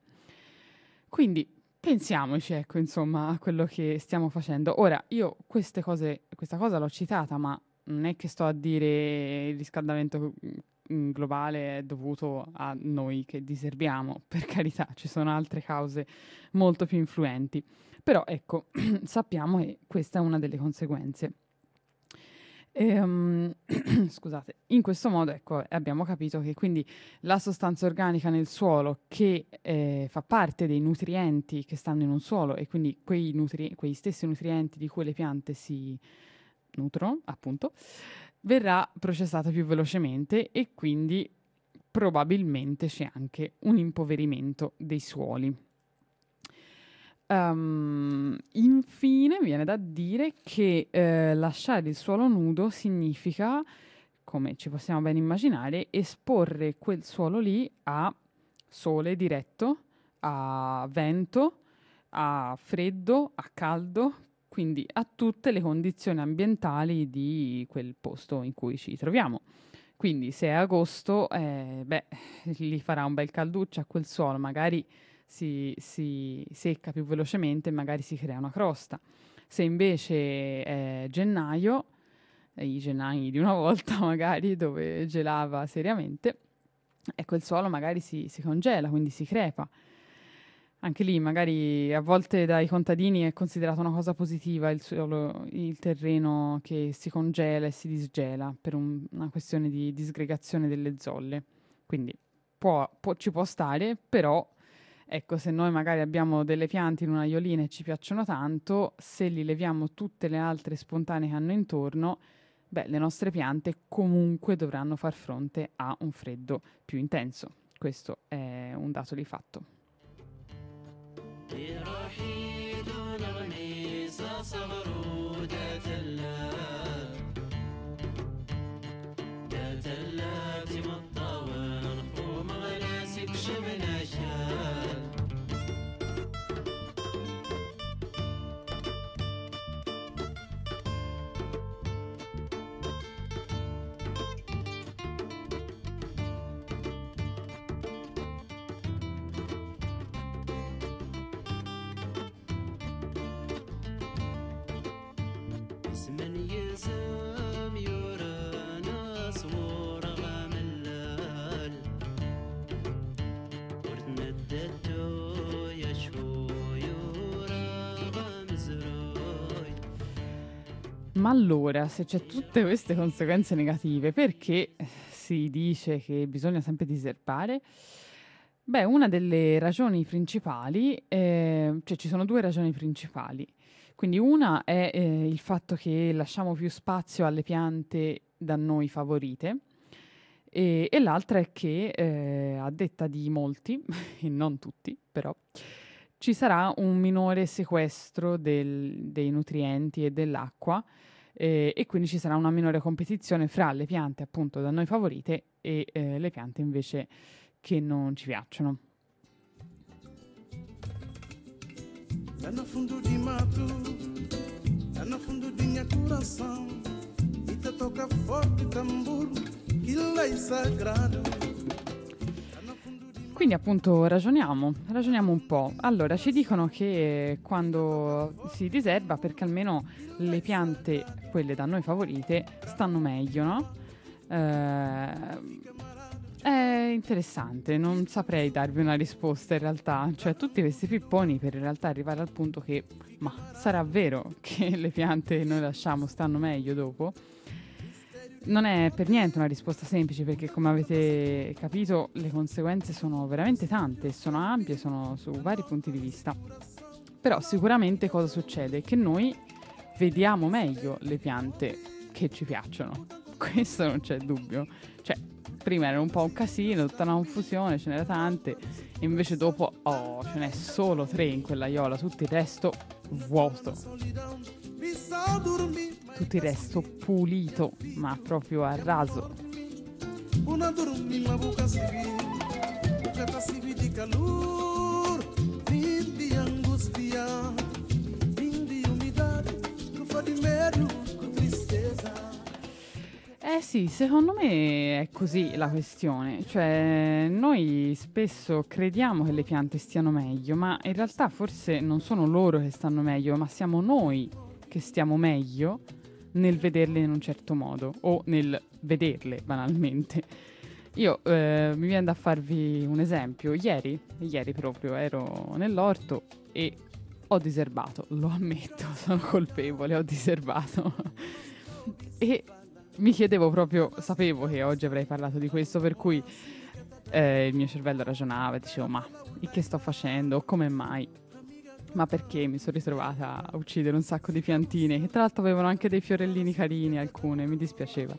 Speaker 2: Quindi pensiamoci, ecco, insomma, a quello che stiamo facendo. Ora, io queste cose, questa cosa l'ho citata, ma non è che sto a dire il riscaldamento globale è dovuto a noi che diserbiamo, per carità, ci sono altre cause molto più influenti. Però, ecco, sappiamo che questa è una delle conseguenze. E, um, scusate, in questo modo ecco, abbiamo capito che quindi la sostanza organica nel suolo che eh, fa parte dei nutrienti che stanno in un suolo e quindi quei, nutri- quei stessi nutrienti di cui le piante si nutrono, appunto, verrà processata più velocemente e quindi probabilmente c'è anche un impoverimento dei suoli. Um, infine viene da dire che eh, lasciare il suolo nudo significa, come ci possiamo ben immaginare, esporre quel suolo lì a sole diretto, a vento, a freddo, a caldo, quindi a tutte le condizioni ambientali di quel posto in cui ci troviamo. Quindi se è agosto, eh, beh, lì farà un bel calduccio a quel suolo, magari Si, si secca più velocemente e magari si crea una crosta. Se invece è gennaio, i gennai di una volta magari, dove gelava seriamente, ecco il suolo magari si, si congela, quindi si crepa. Anche lì magari a volte dai contadini è considerata una cosa positiva il, suolo, il terreno che si congela e si disgela per un, una questione di disgregazione delle zolle. Quindi può, può, ci può stare, però ecco, se noi magari abbiamo delle piante in una aiolina e ci piacciono tanto, se li leviamo tutte le altre spontanee che hanno intorno, beh, le nostre piante comunque dovranno far fronte a un freddo più intenso. Questo è un dato di fatto.
Speaker 9: اسمن يزم يورنا صور غملال ورددتو يشو يورا غمزروي.
Speaker 2: Ma allora, se c'è tutte queste conseguenze negative, perché si dice che bisogna sempre diserbare? Beh, una delle ragioni principali, eh, cioè ci sono due ragioni principali. Quindi una è eh, il fatto che lasciamo più spazio alle piante da noi favorite e, e l'altra è che, eh, a detta di molti, e non tutti però, ci sarà un minore sequestro del- dei nutrienti e dell'acqua eh, e quindi ci sarà una minore competizione fra le piante appunto da noi favorite e eh, le piante invece che non ci piacciono.
Speaker 10: Lá no fundo de mato, lá no fundo de minha coração, e te toca forte tambor, que lá é sagrado.
Speaker 2: Quindi appunto ragioniamo, ragioniamo un po'. Allora, ci dicono che quando si diserba, perché almeno le piante, quelle da noi favorite, stanno meglio, no? Eh, è interessante, non saprei darvi una risposta in realtà. Cioè, tutti questi pipponi per in realtà arrivare al punto che, ma sarà vero che le piante che noi lasciamo stanno meglio dopo? Non è per niente una risposta semplice perché, come avete capito, le conseguenze sono veramente tante, sono ampie, sono su vari punti di vista. Però sicuramente cosa succede? Che noi vediamo meglio le piante che ci piacciono. Questo non c'è dubbio. Cioè, prima era un po' un casino, tutta una confusione, ce n'era tante, e invece dopo, oh, ce n'è solo tre in quell'aiola, tutto il resto vuoto. Tutto il resto pulito, ma proprio a raso.
Speaker 10: Una dormi ma buca sivi, buca ta sivi di calor, fin di angustia, fin di umidade, che fa di medo, con tristezza.
Speaker 2: Eh sì, secondo me è così la questione, cioè noi spesso crediamo che le piante stiano meglio, ma in realtà forse non sono loro che stanno meglio, ma siamo noi che stiamo meglio nel vederle in un certo modo o nel vederle banalmente. Io eh, mi viene da farvi un esempio. Ieri, ieri proprio ero nell'orto e ho diserbato, lo ammetto, sono colpevole, ho diserbato. E mi chiedevo proprio, sapevo che oggi avrei parlato di questo, per cui eh, il mio cervello ragionava e dicevo, ma che sto facendo? Come mai? Ma perché mi sono ritrovata a uccidere un sacco di piantine, che tra l'altro avevano anche dei fiorellini carini, alcune, mi dispiaceva.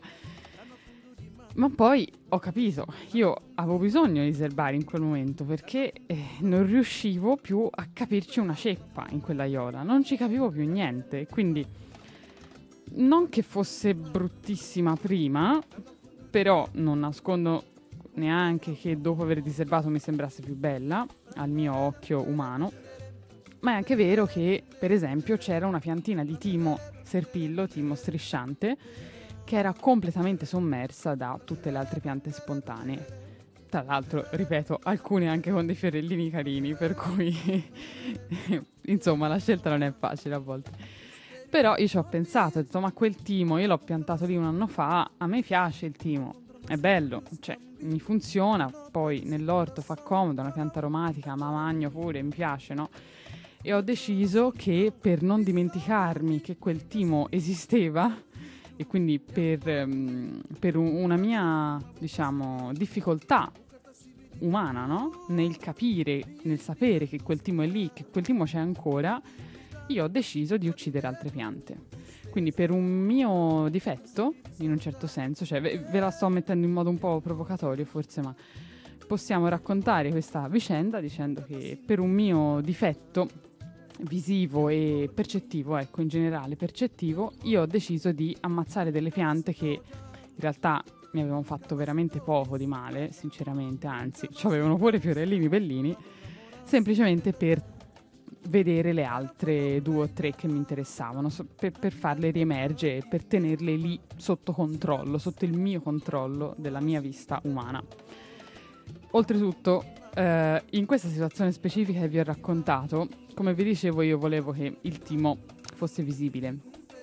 Speaker 2: Ma poi ho capito, io avevo bisogno di diserbare in quel momento perché eh, non riuscivo più a capirci una ceppa in quell'aiola, non ci capivo più niente, quindi non che fosse bruttissima prima, però non nascondo neanche che dopo aver diserbato mi sembrasse più bella al mio occhio umano. Ma è anche vero che, per esempio, c'era una piantina di timo serpillo, timo strisciante, che era completamente sommersa da tutte le altre piante spontanee. Tra l'altro, ripeto, alcune anche con dei fiorellini carini, per cui insomma la scelta non è facile a volte. Però io ci ho pensato, ho detto, ma quel timo, io l'ho piantato lì un anno fa, a me piace il timo, è bello, cioè mi funziona, poi nell'orto fa comodo, è una pianta aromatica, ma magno pure, mi piace, no? E ho deciso che per non dimenticarmi che quel timo esisteva e quindi per, um, per un, una mia, diciamo, difficoltà umana, no? Nel capire, nel sapere che quel timo è lì, che quel timo c'è ancora, io ho deciso di uccidere altre piante. Quindi per un mio difetto, in un certo senso, cioè ve, ve la sto mettendo in modo un po' provocatorio forse, ma possiamo raccontare questa vicenda dicendo che per un mio difetto visivo e percettivo, ecco, in generale percettivo, io ho deciso di ammazzare delle piante che in realtà mi avevano fatto veramente poco di male, sinceramente, anzi, avevano pure fiorellini bellini, semplicemente per vedere le altre due o tre che mi interessavano, so, per, per farle riemergere, per tenerle lì sotto controllo, sotto il mio controllo della mia vista umana. Oltretutto, eh, in questa situazione specifica che vi ho raccontato, come vi dicevo, io volevo che il timo fosse visibile.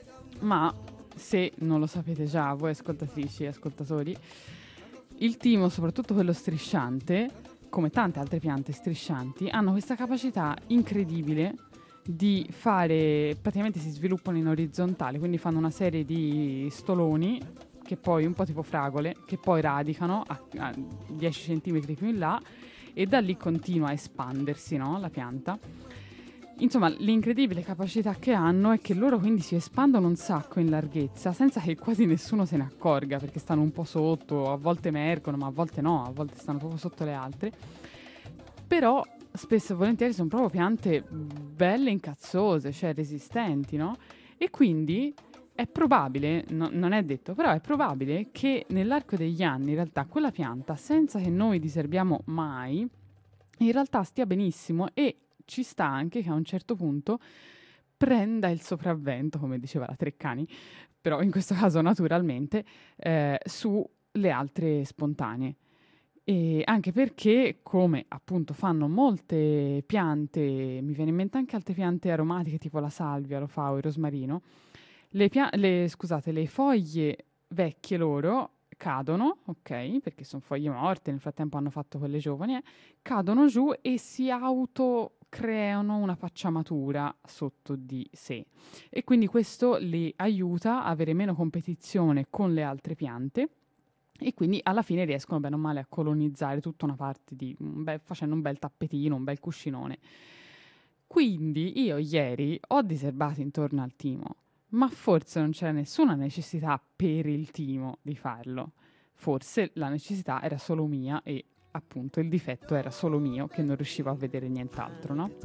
Speaker 2: ma se non lo sapete già voi ascoltatrici e ascoltatori, il timo, soprattutto quello strisciante, come tante altre piante striscianti, hanno questa capacità incredibile di fare, praticamente si sviluppano in orizzontale, quindi fanno una serie di stoloni che poi, un po' tipo fragole, che poi radicano a, a dieci centimetri più in là e da lì continua a espandersi, no, la pianta. Insomma, l'incredibile capacità che hanno è che loro quindi si espandono un sacco in larghezza senza che quasi nessuno se ne accorga, perché stanno un po' sotto, a volte emergono, ma a volte no, a volte stanno proprio sotto le altre. Però spesso e volentieri sono proprio piante belle incazzose, cioè resistenti, no? E quindi è probabile, no, non è detto, però è probabile che nell'arco degli anni in realtà quella pianta, senza che noi diserbiamo mai, in realtà stia benissimo e ci sta anche che a un certo punto prenda il sopravvento, come diceva la Treccani, però in questo caso naturalmente, eh, sulle altre spontanee. E anche perché, come appunto fanno molte piante, mi viene in mente anche altre piante aromatiche tipo la salvia, lo fao, il rosmarino, le, pia- le, scusate, le foglie vecchie loro cadono, ok, perché sono foglie morte, nel frattempo hanno fatto quelle giovani, eh, cadono giù e si autocreano una pacciamatura sotto di sé. E quindi questo li aiuta a avere meno competizione con le altre piante e quindi alla fine riescono bene o male a colonizzare tutta una parte di, un bel, facendo un bel tappetino, un bel cuscinone. Quindi io ieri ho diserbato intorno al timo, ma forse non c'era nessuna necessità per il timo di farlo. Forse la necessità era solo mia e appunto il difetto era solo mio, che non riuscivo a vedere nient'altro, no?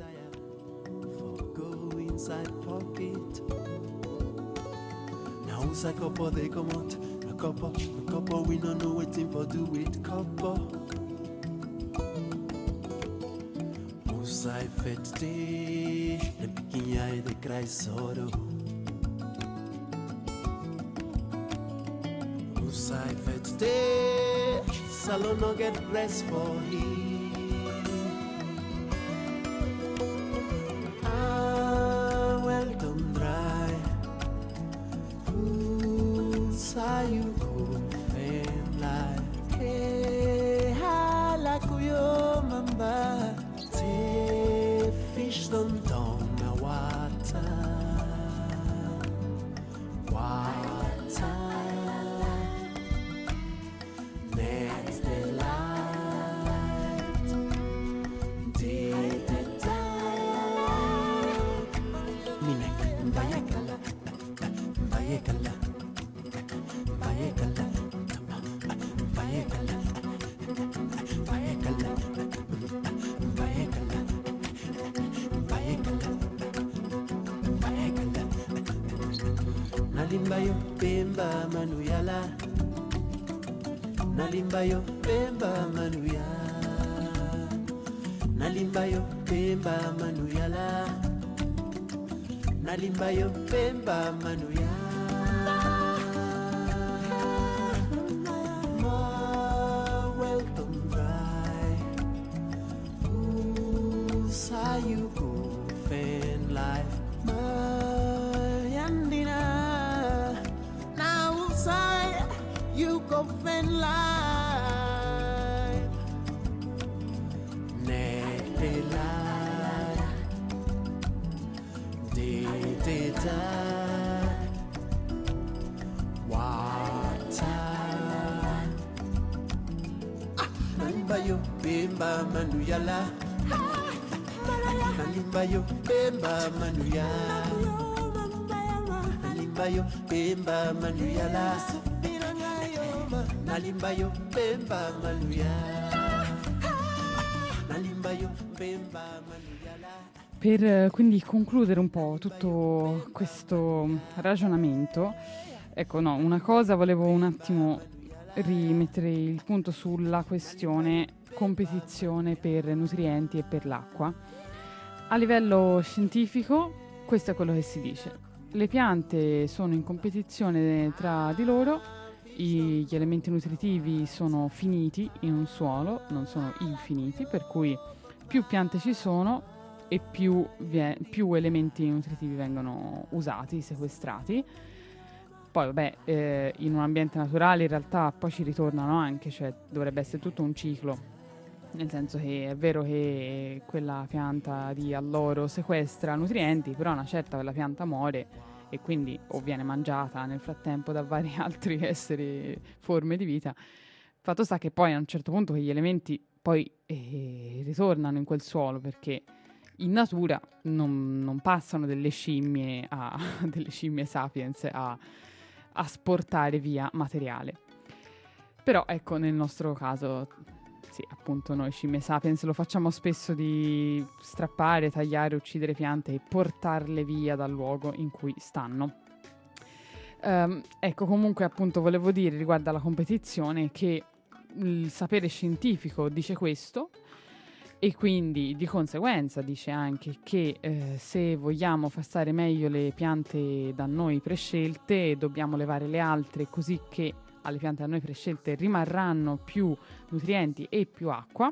Speaker 5: Couple, a couple, we don't know waiting for do it, couple. Musai fet te, le piquinha de cry soro. Musai fet te, salon no get rest for him. Ah, well done dry. Musai you. Te fish don't down the water, water. Next the light, day the time. Minek, bayekala, bayekala, bayekala, bayekala, bayekala. Nalimba yo pemba manuyala, nalimba yo pemba manuya, nalimba yo pemba manuyala, nalimba yo pemba manuya. More welcome right, who saw you go fan life, Mayandina. You go fan life, ne life, de de da, water. Nalimba yo bemba manuyala, nalimba yo bemba manuyala, nalimba yo bemba manuyala. Nalimba yo bemba manuya, nalimba yo bemba manuyala.
Speaker 2: Per eh, quindi concludere un po' tutto questo ragionamento, ecco no, una cosa volevo un attimo rimettere il punto sulla questione competizione per nutrienti e per l'acqua. A livello scientifico questo è quello che si dice. Le piante sono in competizione tra di loro. I, gli elementi nutritivi sono finiti in un suolo, non sono infiniti, per cui più piante ci sono e più, vie, più elementi nutritivi vengono usati, sequestrati. Poi vabbè, eh, in un ambiente naturale in realtà poi ci ritornano anche, cioè dovrebbe essere tutto un ciclo. Nel senso che è vero che quella pianta di alloro sequestra nutrienti, però una certa quella pianta muore e quindi o viene mangiata nel frattempo da vari altri esseri, forme di vita. Fatto sta che poi a un certo punto quegli elementi poi eh, ritornano in quel suolo, perché in natura non, non passano delle scimmie a delle scimmie sapiens a, a sportare via materiale. Però ecco, nel nostro caso sì, appunto noi scimmie sapiens lo facciamo spesso di strappare, tagliare, uccidere piante e portarle via dal luogo in cui stanno. Um, ecco, comunque appunto volevo dire riguardo alla competizione che il sapere scientifico dice questo e quindi di conseguenza dice anche che eh, se vogliamo far stare meglio le piante da noi prescelte dobbiamo levare le altre, così che alle piante da noi prescelte rimarranno più nutrienti e più acqua.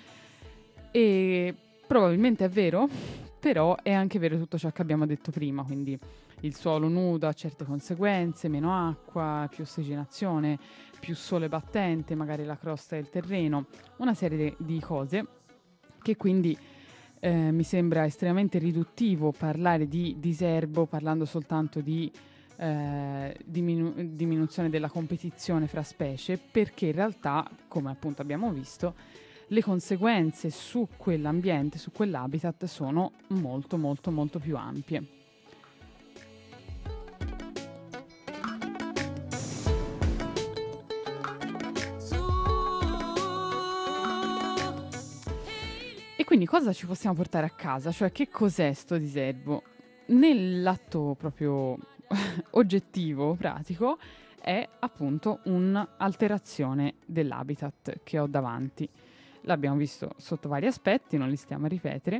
Speaker 2: E probabilmente è vero, però è anche vero tutto ciò che abbiamo detto prima, quindi il suolo nudo ha certe conseguenze, meno acqua, più ossigenazione, più sole battente, magari la crosta del terreno, una serie de- di cose che quindi eh, mi sembra estremamente riduttivo parlare di diserbo parlando soltanto di eh, diminu- diminuzione della competizione fra specie, perché in realtà, come appunto abbiamo visto, le conseguenze su quell'ambiente, su quell'habitat sono molto molto molto più ampie. E quindi cosa ci possiamo portare a casa? Cioè, che cos'è sto diserbo? Nell'atto proprio oggettivo, pratico, è appunto un'alterazione dell'habitat che ho davanti. L'abbiamo visto sotto vari aspetti, non li stiamo a ripetere.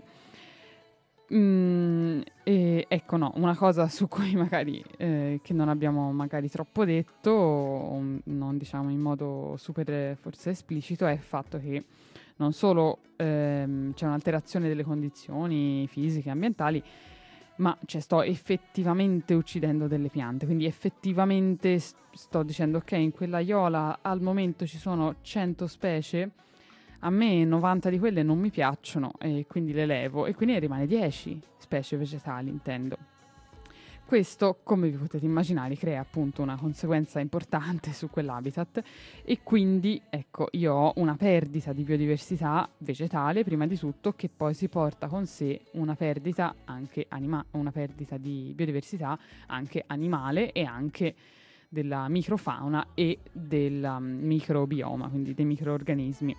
Speaker 2: Mm, e ecco, no, una cosa su cui magari eh, che non abbiamo magari troppo detto, o non diciamo in modo super forse esplicito, è il fatto che non solo ehm, c'è un'alterazione delle condizioni fisiche e ambientali, ma cioè, sto effettivamente uccidendo delle piante, quindi effettivamente st- sto dicendo ok, in quella aiuola al momento ci sono cento specie, a me novanta di quelle non mi piacciono e quindi le levo e quindi ne rimane dieci specie vegetali, intendo. Questo, come vi potete immaginare, crea appunto una conseguenza importante su quell'habitat e quindi, ecco, io ho una perdita di biodiversità vegetale, prima di tutto, che poi si porta con sé una perdita anche anima- una perdita di biodiversità anche animale e anche della microfauna e del um, microbioma, quindi dei microorganismi.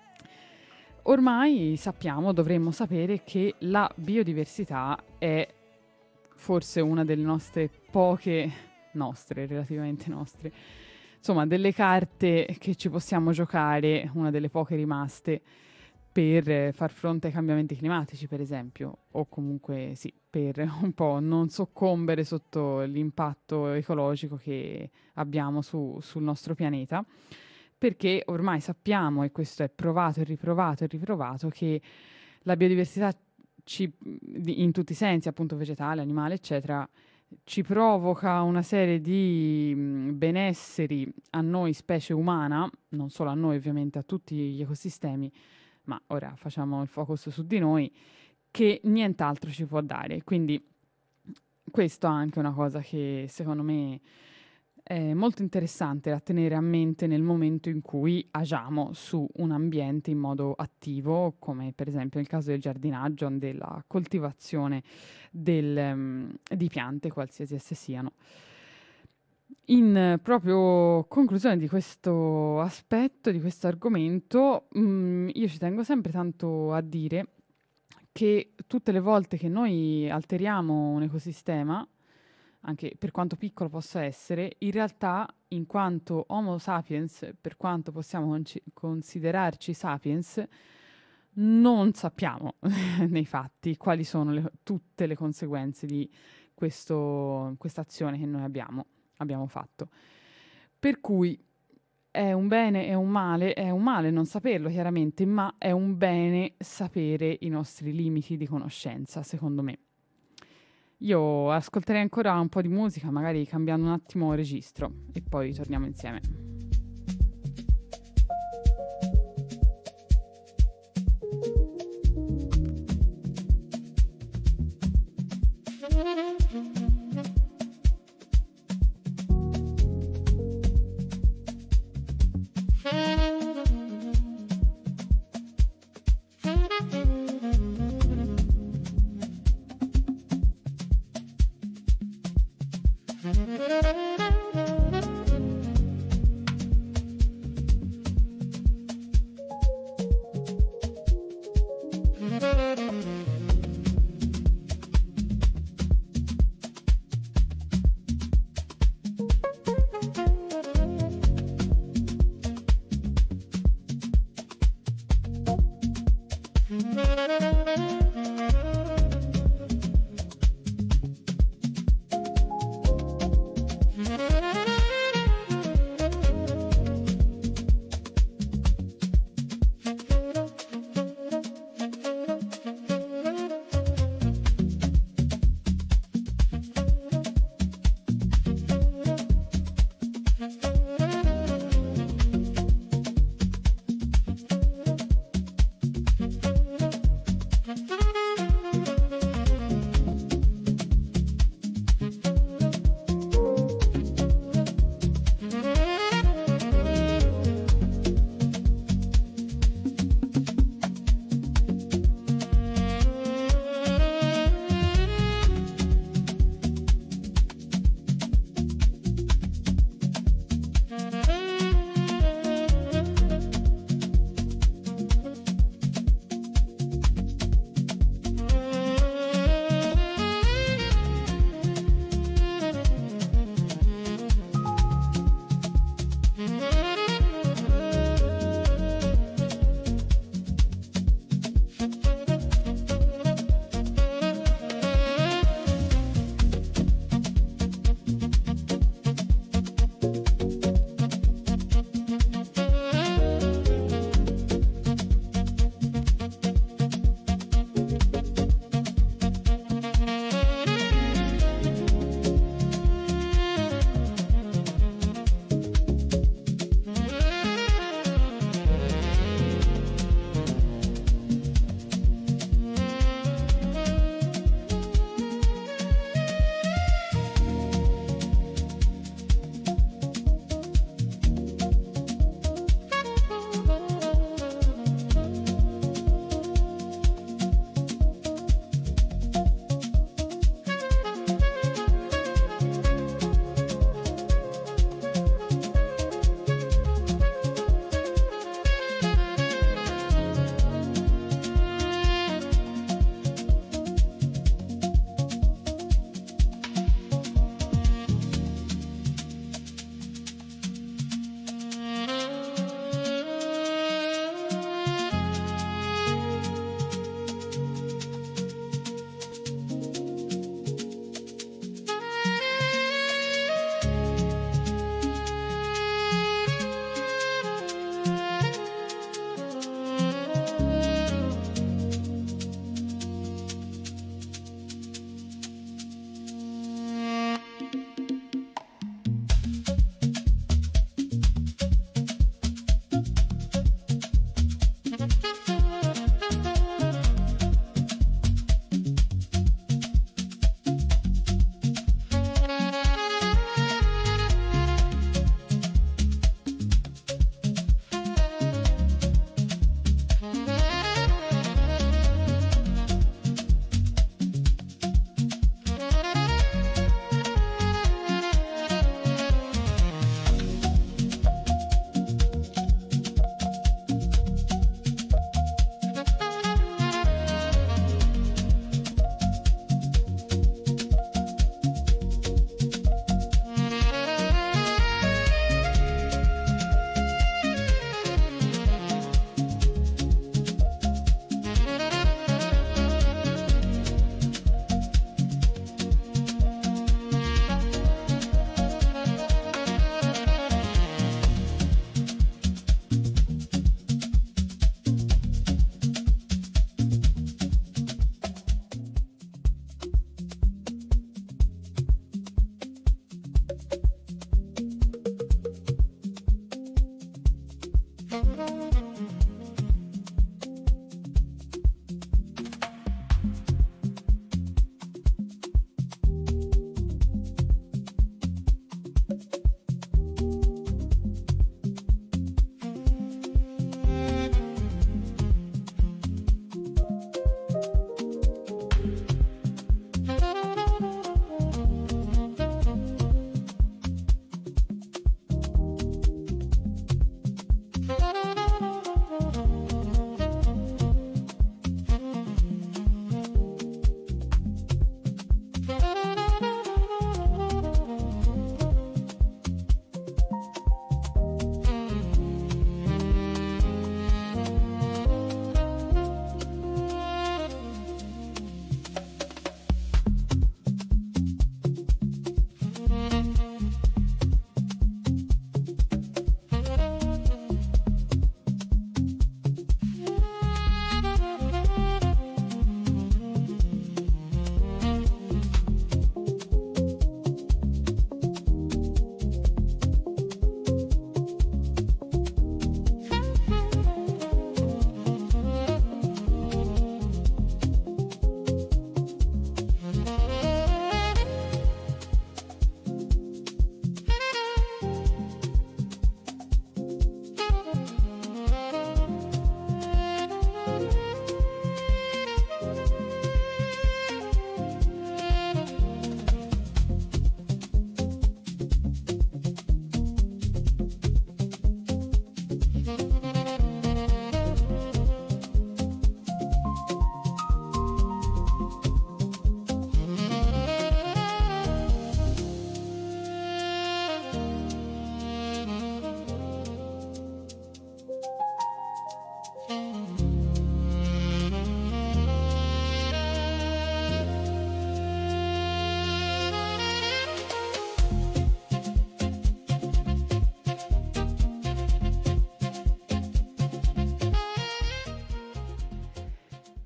Speaker 2: Ormai sappiamo, dovremmo sapere che la biodiversità è forse una delle nostre poche, nostre, relativamente nostre, insomma delle carte che ci possiamo giocare, una delle poche rimaste per eh, far fronte ai cambiamenti climatici, per esempio, o comunque sì, per un po' non soccombere sotto l'impatto ecologico che abbiamo su, sul nostro pianeta, perché ormai sappiamo, e questo è provato e riprovato e riprovato, che la biodiversità ci, in tutti i sensi, appunto vegetale, animale, eccetera, ci provoca una serie di mh, benesseri a noi specie umana, non solo a noi ovviamente, a tutti gli ecosistemi, ma ora facciamo il focus su di noi, che nient'altro ci può dare. Quindi questo è anche una cosa che secondo me è molto interessante da tenere a mente nel momento in cui agiamo su un ambiente in modo attivo, come per esempio nel caso del giardinaggio, della coltivazione del, um, di piante, qualsiasi esse siano. In proprio conclusione di questo aspetto, di questo argomento, mh, io ci tengo sempre tanto a dire che tutte le volte che noi alteriamo un ecosistema, anche per quanto piccolo possa essere, in realtà, in quanto Homo sapiens, per quanto possiamo con- considerarci sapiens, non sappiamo nei fatti quali sono le, tutte le conseguenze di questa azione che noi abbiamo, abbiamo fatto. Per cui è un bene, è un male, è un male non saperlo chiaramente, ma è un bene sapere i nostri limiti di conoscenza, secondo me. Io ascolterei ancora un po' di musica, magari cambiando un attimo registro, e poi torniamo insieme.
Speaker 11: Thank you.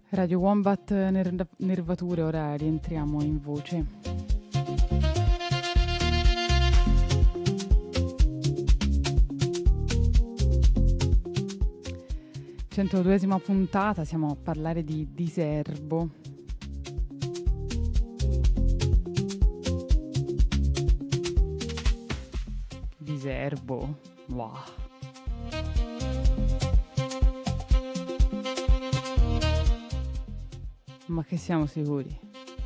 Speaker 2: Radio Wombat ner- Nervature, ora rientriamo in voce. centoduesima puntata, siamo a parlare di diserbo. Diserbo, wow. Ma che siamo sicuri?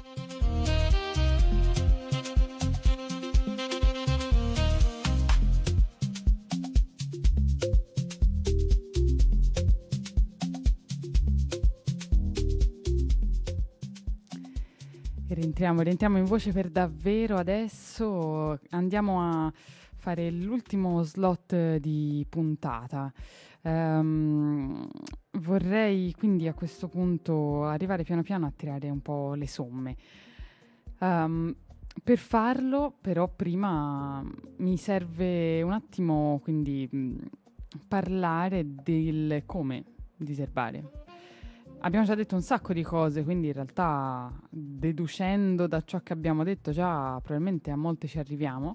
Speaker 2: Rientriamo, rientriamo in voce per davvero adesso. Andiamo a fare l'ultimo slot di puntata. Um, vorrei quindi a questo punto arrivare piano piano a tirare un po' le somme. Um, per farlo, però, prima mi serve un attimo quindi mh, parlare del come diserbare. Abbiamo già detto un sacco di cose, quindi in realtà, deducendo da ciò che abbiamo detto, già probabilmente a molte ci arriviamo.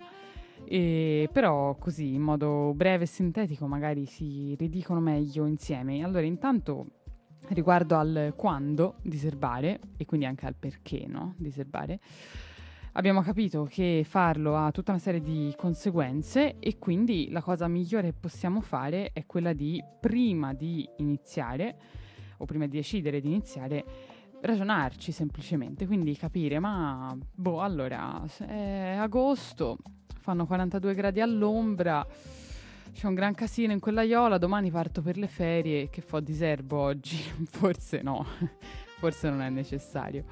Speaker 2: E però così, in modo breve e sintetico, magari si ridicono meglio insieme. Allora, intanto, riguardo al quando diserbare, e quindi anche al perché, no, diserbare, abbiamo capito che farlo ha tutta una serie di conseguenze, e quindi la cosa migliore che possiamo fare è quella di, prima di iniziare, o prima di decidere di iniziare, ragionarci semplicemente, quindi capire, ma boh, allora, è agosto, fanno quarantadue gradi all'ombra, c'è un gran casino in quell'aiola, domani parto per le ferie, che fo diserbo oggi? Forse no, forse non è necessario.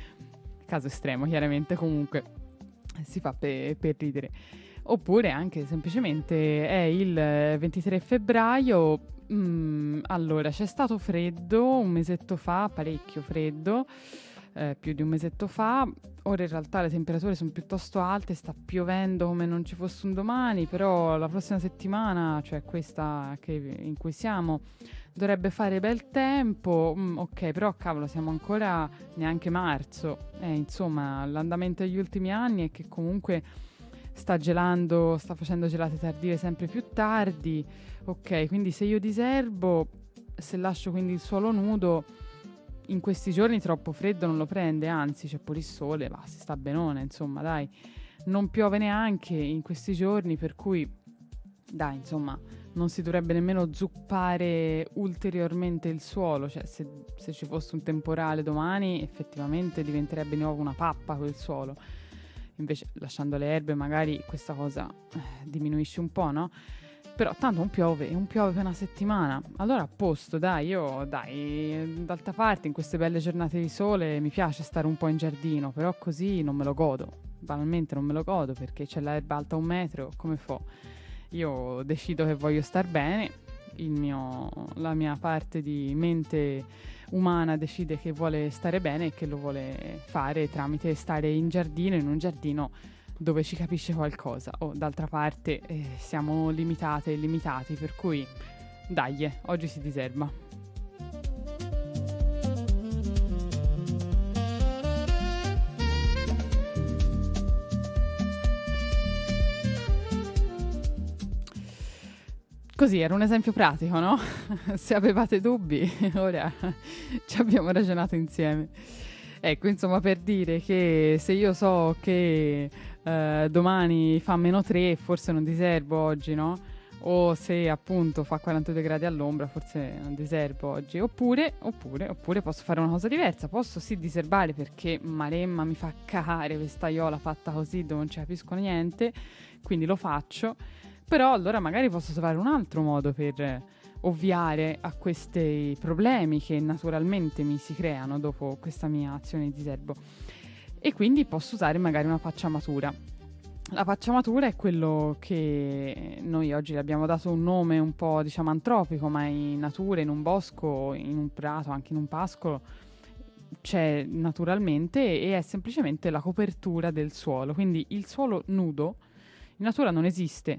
Speaker 2: Caso estremo, chiaramente, comunque si fa pe- per ridere. Oppure anche semplicemente è il ventitré febbraio, mm, allora c'è stato freddo un mesetto fa, parecchio freddo, eh, più di un mesetto fa. Ora in realtà le temperature sono piuttosto alte, sta piovendo come non ci fosse un domani, però la prossima settimana, cioè questa che, in cui siamo, dovrebbe fare bel tempo. Mm, ok, però cavolo, siamo ancora neanche marzo. Eh, insomma, l'andamento degli ultimi anni è che comunque sta gelando, sta facendo gelate tardive sempre più tardi. Ok, quindi se io diserbo, se lascio quindi il suolo nudo, in questi giorni troppo freddo non lo prende, anzi c'è pure il sole, va, si sta benone, insomma, dai. Non piove neanche in questi giorni, per cui dai, insomma, non si dovrebbe nemmeno zuppare ulteriormente il suolo. Cioè, se, se ci fosse un temporale domani, effettivamente diventerebbe di nuovo una pappa quel suolo. Invece, lasciando le erbe, magari questa cosa eh, diminuisce un po', no? Però tanto non piove, non piove per una settimana. Allora a posto, dai, io, dai, d'altra parte in queste belle giornate di sole mi piace stare un po' in giardino, però così non me lo godo. Banalmente non me lo godo, perché c'è l'erba alta un metro, come fo? Io decido che voglio star bene, il mio, la mia parte di mente umana decide che vuole stare bene e che lo vuole fare tramite stare in giardino, in un giardino dove ci capisce qualcosa. O d'altra parte eh, siamo limitate e limitati, per cui dai, oggi si diserba. Così, era un esempio pratico, no? Se avevate dubbi, ora ci abbiamo ragionato insieme. Ecco, insomma, per dire che se io so che eh, domani fa meno tre, forse non diserbo oggi, no? O se appunto fa quarantadue gradi all'ombra, forse non diserbo oggi. Oppure, oppure, oppure posso fare una cosa diversa. Posso sì diserbare perché Maremma mi fa cacare questa aiola fatta così dove non ci capisco niente, quindi lo faccio. Però allora magari posso trovare un altro modo per ovviare a questi problemi che naturalmente mi si creano dopo questa mia azione di diserbo. E quindi posso usare magari una pacciamatura. La pacciamatura è quello che noi oggi le abbiamo dato un nome un po', diciamo, antropico, ma in natura, in un bosco, in un prato, anche in un pascolo, c'è naturalmente, e è semplicemente la copertura del suolo. Quindi il suolo nudo in natura non esiste.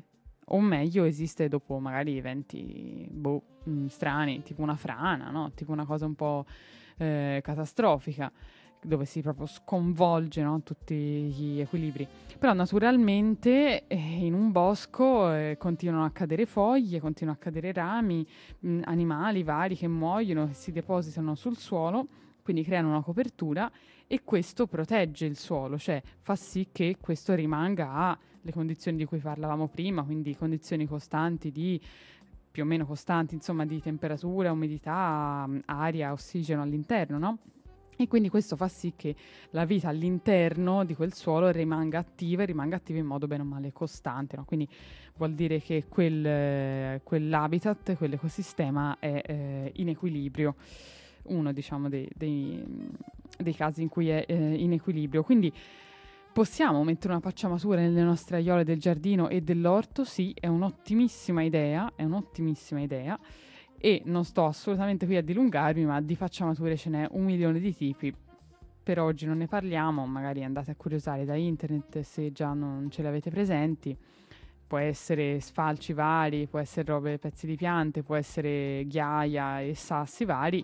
Speaker 2: o meglio esiste dopo magari eventi boh, mh, strani, tipo una frana, no? Tipo una cosa un po' eh, catastrofica, dove si proprio sconvolge, no? Tutti gli equilibri. Però naturalmente eh, in un bosco eh, continuano a cadere foglie, continuano a cadere rami, mh, animali vari che muoiono, che si depositano sul suolo, quindi creano una copertura e questo protegge il suolo, cioè fa sì che questo rimanga a le condizioni di cui parlavamo prima, quindi condizioni costanti di più o meno costanti, insomma, di temperatura, umidità, aria, ossigeno all'interno, no? E quindi questo fa sì che la vita all'interno di quel suolo rimanga attiva e rimanga attiva in modo bene o male costante, no? Quindi vuol dire che quel, eh, quell'habitat, quell'ecosistema è eh, in equilibrio, uno diciamo dei, dei, dei casi in cui è eh, in equilibrio. Quindi possiamo mettere una pacciamatura nelle nostre aiole del giardino e dell'orto? Sì, è un'ottimissima idea, è un'ottimissima idea. E non sto assolutamente qui a dilungarmi, ma di pacciamature ce n'è un milione di tipi. Per oggi non ne parliamo, magari andate a curiosare da internet se già non ce le avete presenti. Può essere sfalci vari, può essere robe, pezzi di piante, può essere ghiaia e sassi vari.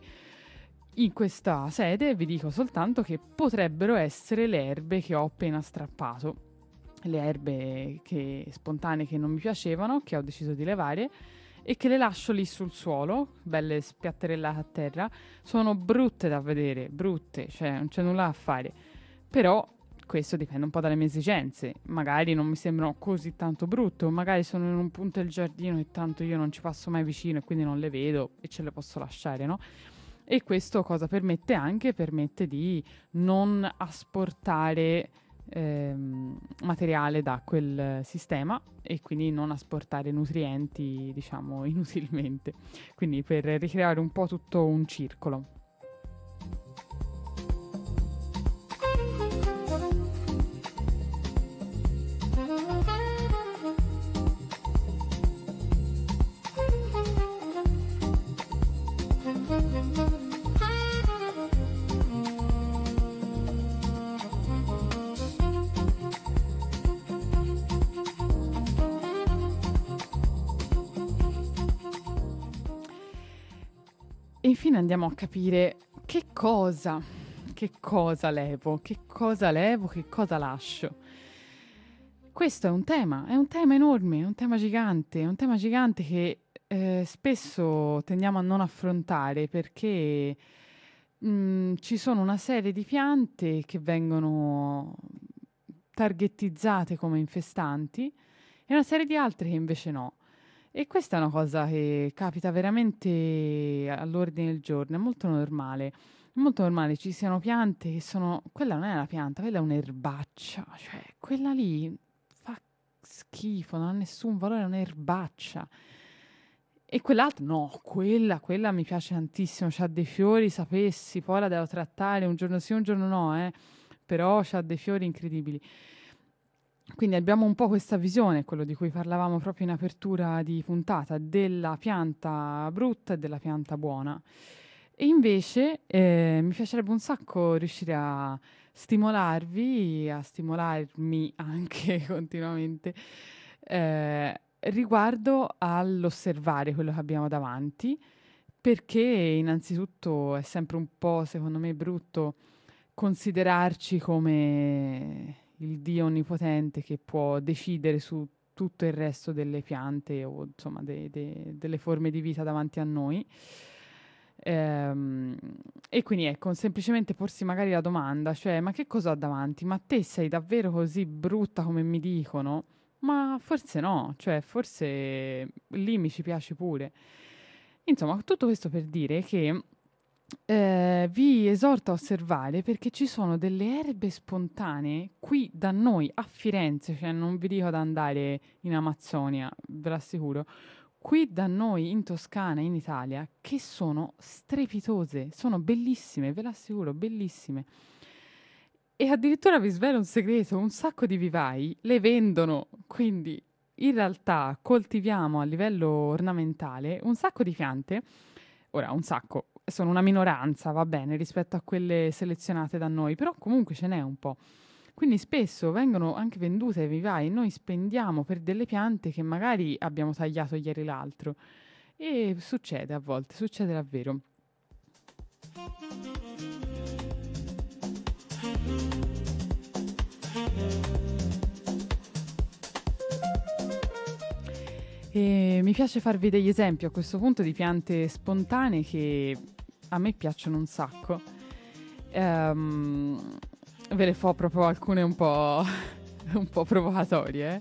Speaker 2: In questa sede vi dico soltanto che potrebbero essere le erbe che ho appena strappato, le erbe che, spontanee che non mi piacevano, che ho deciso di levare e che le lascio lì sul suolo, belle spiatterellate a terra. Sono brutte da vedere, brutte, cioè non c'è nulla da fare, però questo dipende un po' dalle mie esigenze. Magari non mi sembrano così tanto brutte, o magari sono in un punto del giardino che tanto io non ci passo mai vicino e quindi non le vedo e ce le posso lasciare, no? E questo cosa permette anche? Permette di non asportare ehm, materiale da quel sistema e quindi non asportare nutrienti, diciamo, inutilmente. Quindi per ricreare un po' tutto un circolo. E infine andiamo a capire che cosa, che cosa levo, che cosa levo, che cosa lascio. Questo è un tema, è un tema enorme, è un tema gigante, è un tema gigante che eh, spesso tendiamo a non affrontare perché mh, ci sono una serie di piante che vengono targettizzate come infestanti e una serie di altre che invece no. E questa è una cosa che capita veramente all'ordine del giorno, è molto normale. È molto normale ci siano piante che sono... Quella non è una pianta, quella è un'erbaccia. Cioè, quella lì fa schifo, non ha nessun valore, è un'erbaccia. E quell'altra, no, quella, quella mi piace tantissimo, c'ha dei fiori, sapessi, poi la devo trattare un giorno sì, un giorno no, eh. Però c'ha dei fiori incredibili. Quindi abbiamo un po' questa visione, quello di cui parlavamo proprio in apertura di puntata, della pianta brutta e della pianta buona. E invece eh, mi piacerebbe un sacco riuscire a stimolarvi, a stimolarmi anche continuamente, eh, riguardo all'osservare quello che abbiamo davanti, perché innanzitutto è sempre un po', secondo me, brutto considerarci come il Dio onnipotente che può decidere su tutto il resto delle piante o insomma de, de, delle forme di vita davanti a noi. Ehm, e quindi ecco, semplicemente porsi magari la domanda, cioè ma che cosa ho davanti? Ma te sei davvero così brutta come mi dicono? Ma forse no, cioè forse lì mi ci piace pure. Insomma, tutto questo per dire che Eh, vi esorto a osservare perché ci sono delle erbe spontanee qui da noi a Firenze, cioè non vi dico da andare in Amazzonia, ve l'assicuro, qui da noi in Toscana, in Italia, che sono strepitose, sono bellissime, ve l'assicuro, bellissime. E addirittura vi svelo un segreto, un sacco di vivai le vendono, quindi in realtà coltiviamo a livello ornamentale un sacco di piante, ora un sacco, sono una minoranza, va bene, rispetto a quelle selezionate da noi, però comunque ce n'è un po'. Quindi spesso vengono anche vendute ai vivai e noi spendiamo per delle piante che magari abbiamo tagliato ieri l'altro. E succede a volte, succede davvero. E mi piace farvi degli esempi a questo punto di piante spontanee che a me piacciono un sacco. Ehm, ve le fo proprio alcune un po', un po' provocatorie.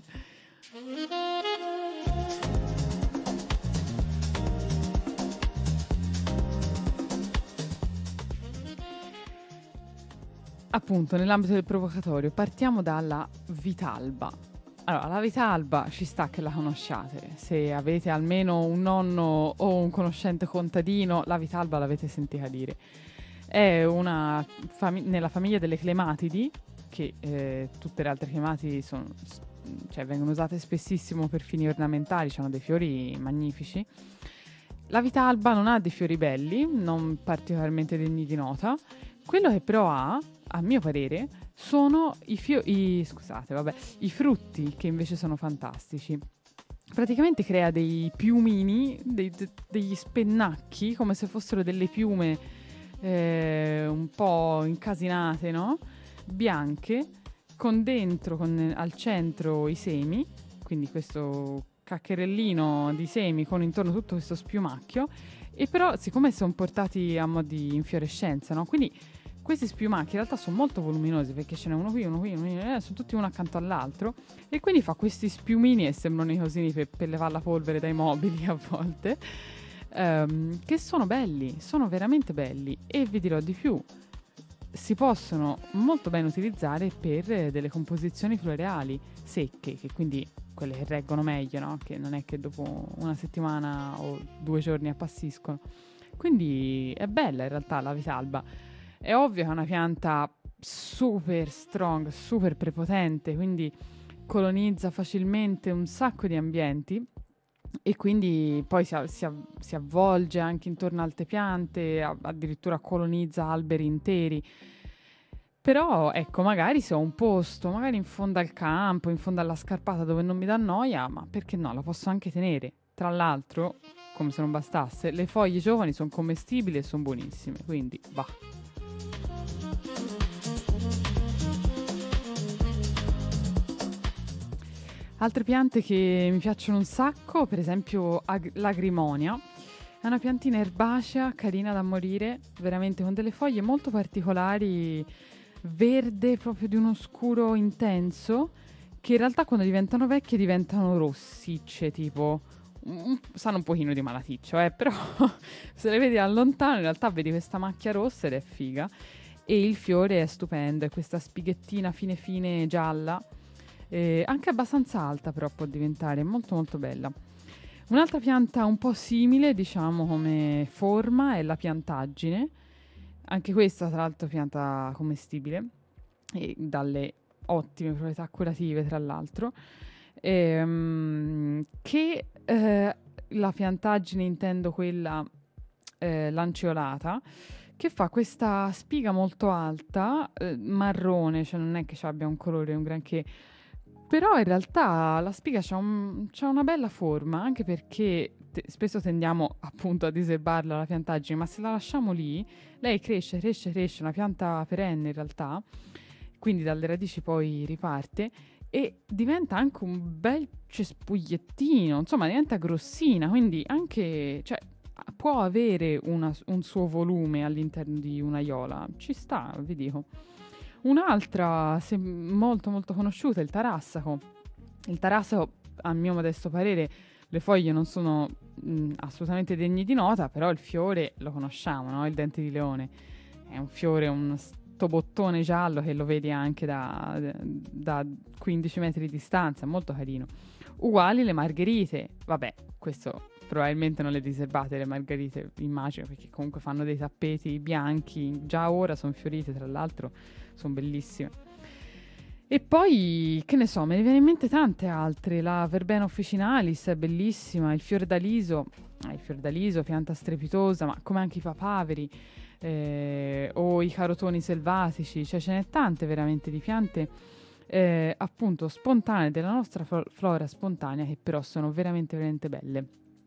Speaker 2: Appunto, nell'ambito del provocatorio, partiamo dalla vitalba. Allora, la vitalba ci sta che la conosciate. Se avete almeno un nonno o un conoscente contadino, la vitalba l'avete sentita dire. È una fami- nella famiglia delle clematidi, che eh, tutte le altre clematidi sono, cioè, vengono usate spessissimo per fini ornamentali, hanno dei fiori magnifici. La vitalba non ha dei fiori belli, non particolarmente degni di nota. Quello che però ha, a mio parere, sono i, fio- i, scusate, vabbè, i frutti che invece sono fantastici. Praticamente crea dei piumini, dei, de- degli spennacchi, come se fossero delle piume eh, un po' incasinate, no? Bianche, con dentro, con, al centro i semi, quindi questo caccherellino di semi con intorno tutto questo spiumacchio, e però siccome sono portati a mo' di infiorescenza, no? Quindi questi spiumacchi in realtà sono molto voluminosi, perché ce n'è uno qui, uno qui, uno qui, eh, sono tutti uno accanto all'altro, e quindi fa questi spiumini e sembrano i cosini per, per levare la polvere dai mobili a volte, ehm, che sono belli, sono veramente belli, e vi dirò di più, si possono molto bene utilizzare per eh, delle composizioni floreali secche, che quindi quelle che reggono meglio, no? Che non è che dopo una settimana o due giorni appassiscono. Quindi è bella in realtà la vitalba. È ovvio che è una pianta super strong, super prepotente, quindi colonizza facilmente un sacco di ambienti, e quindi poi si, si, si avvolge anche intorno a altre piante, a, addirittura colonizza alberi interi. Però ecco, magari se ho un posto, magari in fondo al campo, in fondo alla scarpata dove non mi dà noia, ma perché no, la posso anche tenere. Tra l'altro, come se non bastasse, le foglie giovani sono commestibili e sono buonissime, quindi va. Altre piante che mi piacciono un sacco, per esempio ag- l'agrimonia. È una piantina erbacea, carina da morire, veramente con delle foglie molto particolari, verde, proprio di uno scuro intenso, che in realtà quando diventano vecchie diventano rossicce, tipo, un, sanno un pochino di malaticcio, eh, però se le vedi da lontano in realtà vedi questa macchia rossa ed è figa, e il fiore è stupendo, è questa spighettina fine fine gialla, eh, anche abbastanza alta però può diventare, molto molto bella. Un'altra pianta un po' simile, diciamo, come forma è la piantaggine. Anche questa, tra l'altro, pianta commestibile e dalle ottime proprietà curative, tra l'altro. Ehm, che eh, la piantaggine, intendo quella eh, lanceolata, che fa questa spiga molto alta, eh, marrone, cioè non è che abbia un colore, un granché. Però in realtà la spiga c'ha, un, c'ha una bella forma, anche perché te, spesso tendiamo appunto a diserbarla la piantaggine, ma se la lasciamo lì, lei cresce, cresce, cresce, una pianta perenne in realtà, quindi dalle radici poi riparte e diventa anche un bel cespugliettino, insomma diventa grossina, quindi anche, cioè, può avere una, un suo volume all'interno di una iola, ci sta, vi dico. Un'altra se, molto molto conosciuta è il tarassaco. Il tarassaco, a mio modesto parere, le foglie non sono mh, assolutamente degne di nota, però il fiore lo conosciamo, no? Il dente di leone. È un fiore, un sto bottone giallo che lo vedi anche da, da quindici metri di distanza, molto carino. Uguali le margherite. Vabbè, questo probabilmente non le diserbate le margherite, immagino, perché comunque fanno dei tappeti bianchi, già ora sono fiorite, tra l'altro sono bellissime. E poi, che ne so, me ne viene in mente tante altre. La verbena officinalis è bellissima, il fiordaliso, eh, il fiordaliso, pianta strepitosa, ma come anche i papaveri, eh, o i carotoni selvatici, cioè ce n'è tante veramente di piante eh, appunto spontanee della nostra flo- flora spontanea che però sono veramente veramente belle.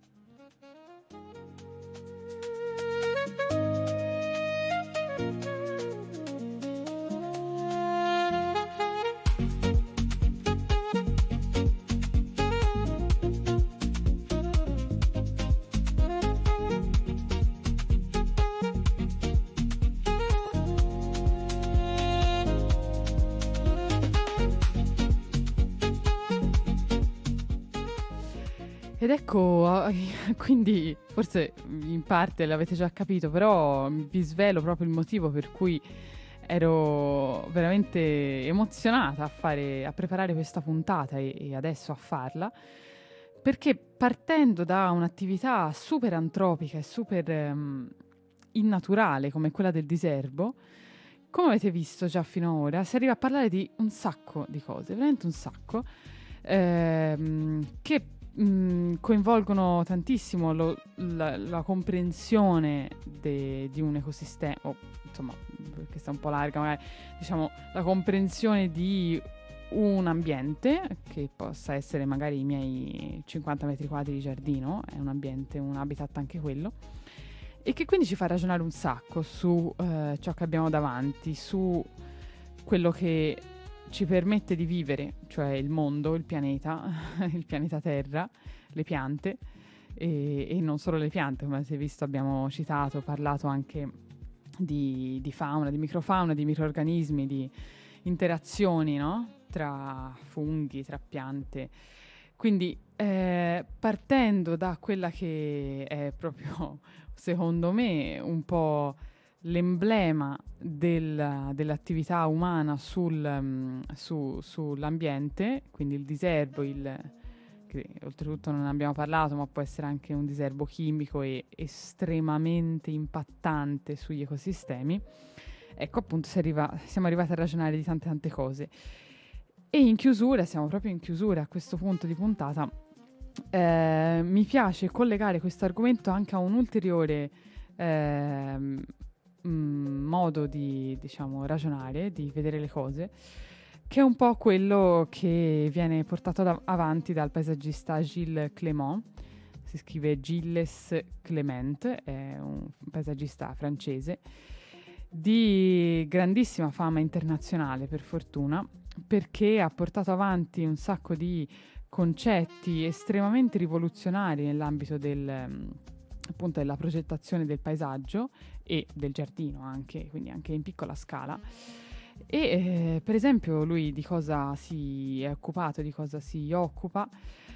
Speaker 2: Ed ecco, eh, quindi forse in parte l'avete già capito, però vi svelo proprio il motivo per cui ero veramente emozionata a fare, a preparare questa puntata e, e adesso a farla, perché partendo da un'attività super antropica e super um, innaturale come quella del diserbo, come avete visto già fino ad ora, si arriva a parlare di un sacco di cose, veramente un sacco, ehm, che mh, coinvolgono tantissimo lo, la, la comprensione de, di un ecosistema, o insomma, perché sta un po' larga, magari diciamo la comprensione di un ambiente che possa essere magari i miei cinquanta metri quadri di giardino, è un ambiente, un habitat anche quello, e che quindi ci fa ragionare un sacco su eh, ciò che abbiamo davanti, su quello che ci permette di vivere, cioè il mondo, il pianeta, il pianeta Terra, le piante, e, e non solo le piante, come avete visto abbiamo citato, parlato anche di, di fauna, di microfauna, di microrganismi, di interazioni, no? Tra funghi, tra piante. Quindi eh, partendo da quella che è proprio, secondo me, un po' l'emblema del, dell'attività umana sul, um, su, sull'ambiente, quindi il diserbo, il, che oltretutto non ne abbiamo parlato, ma può essere anche un diserbo chimico e estremamente impattante sugli ecosistemi. Ecco, appunto, si arriva, siamo arrivati a ragionare di tante tante cose. E in chiusura, siamo proprio in chiusura a questo punto di puntata, eh, mi piace collegare questo argomento anche a un ulteriore eh, mh, modo di, diciamo, ragionare, di vedere le cose, che è un po' quello che viene portato da- avanti dal paesaggista Gilles Clément. Si scrive Gilles Clément, è un paesaggista francese di grandissima fama internazionale, per fortuna, perché ha portato avanti un sacco di concetti estremamente rivoluzionari nell'ambito del, appunto, della progettazione del paesaggio e del giardino anche, quindi anche in piccola scala. E eh, per esempio lui di cosa si è occupato, di cosa si occupa,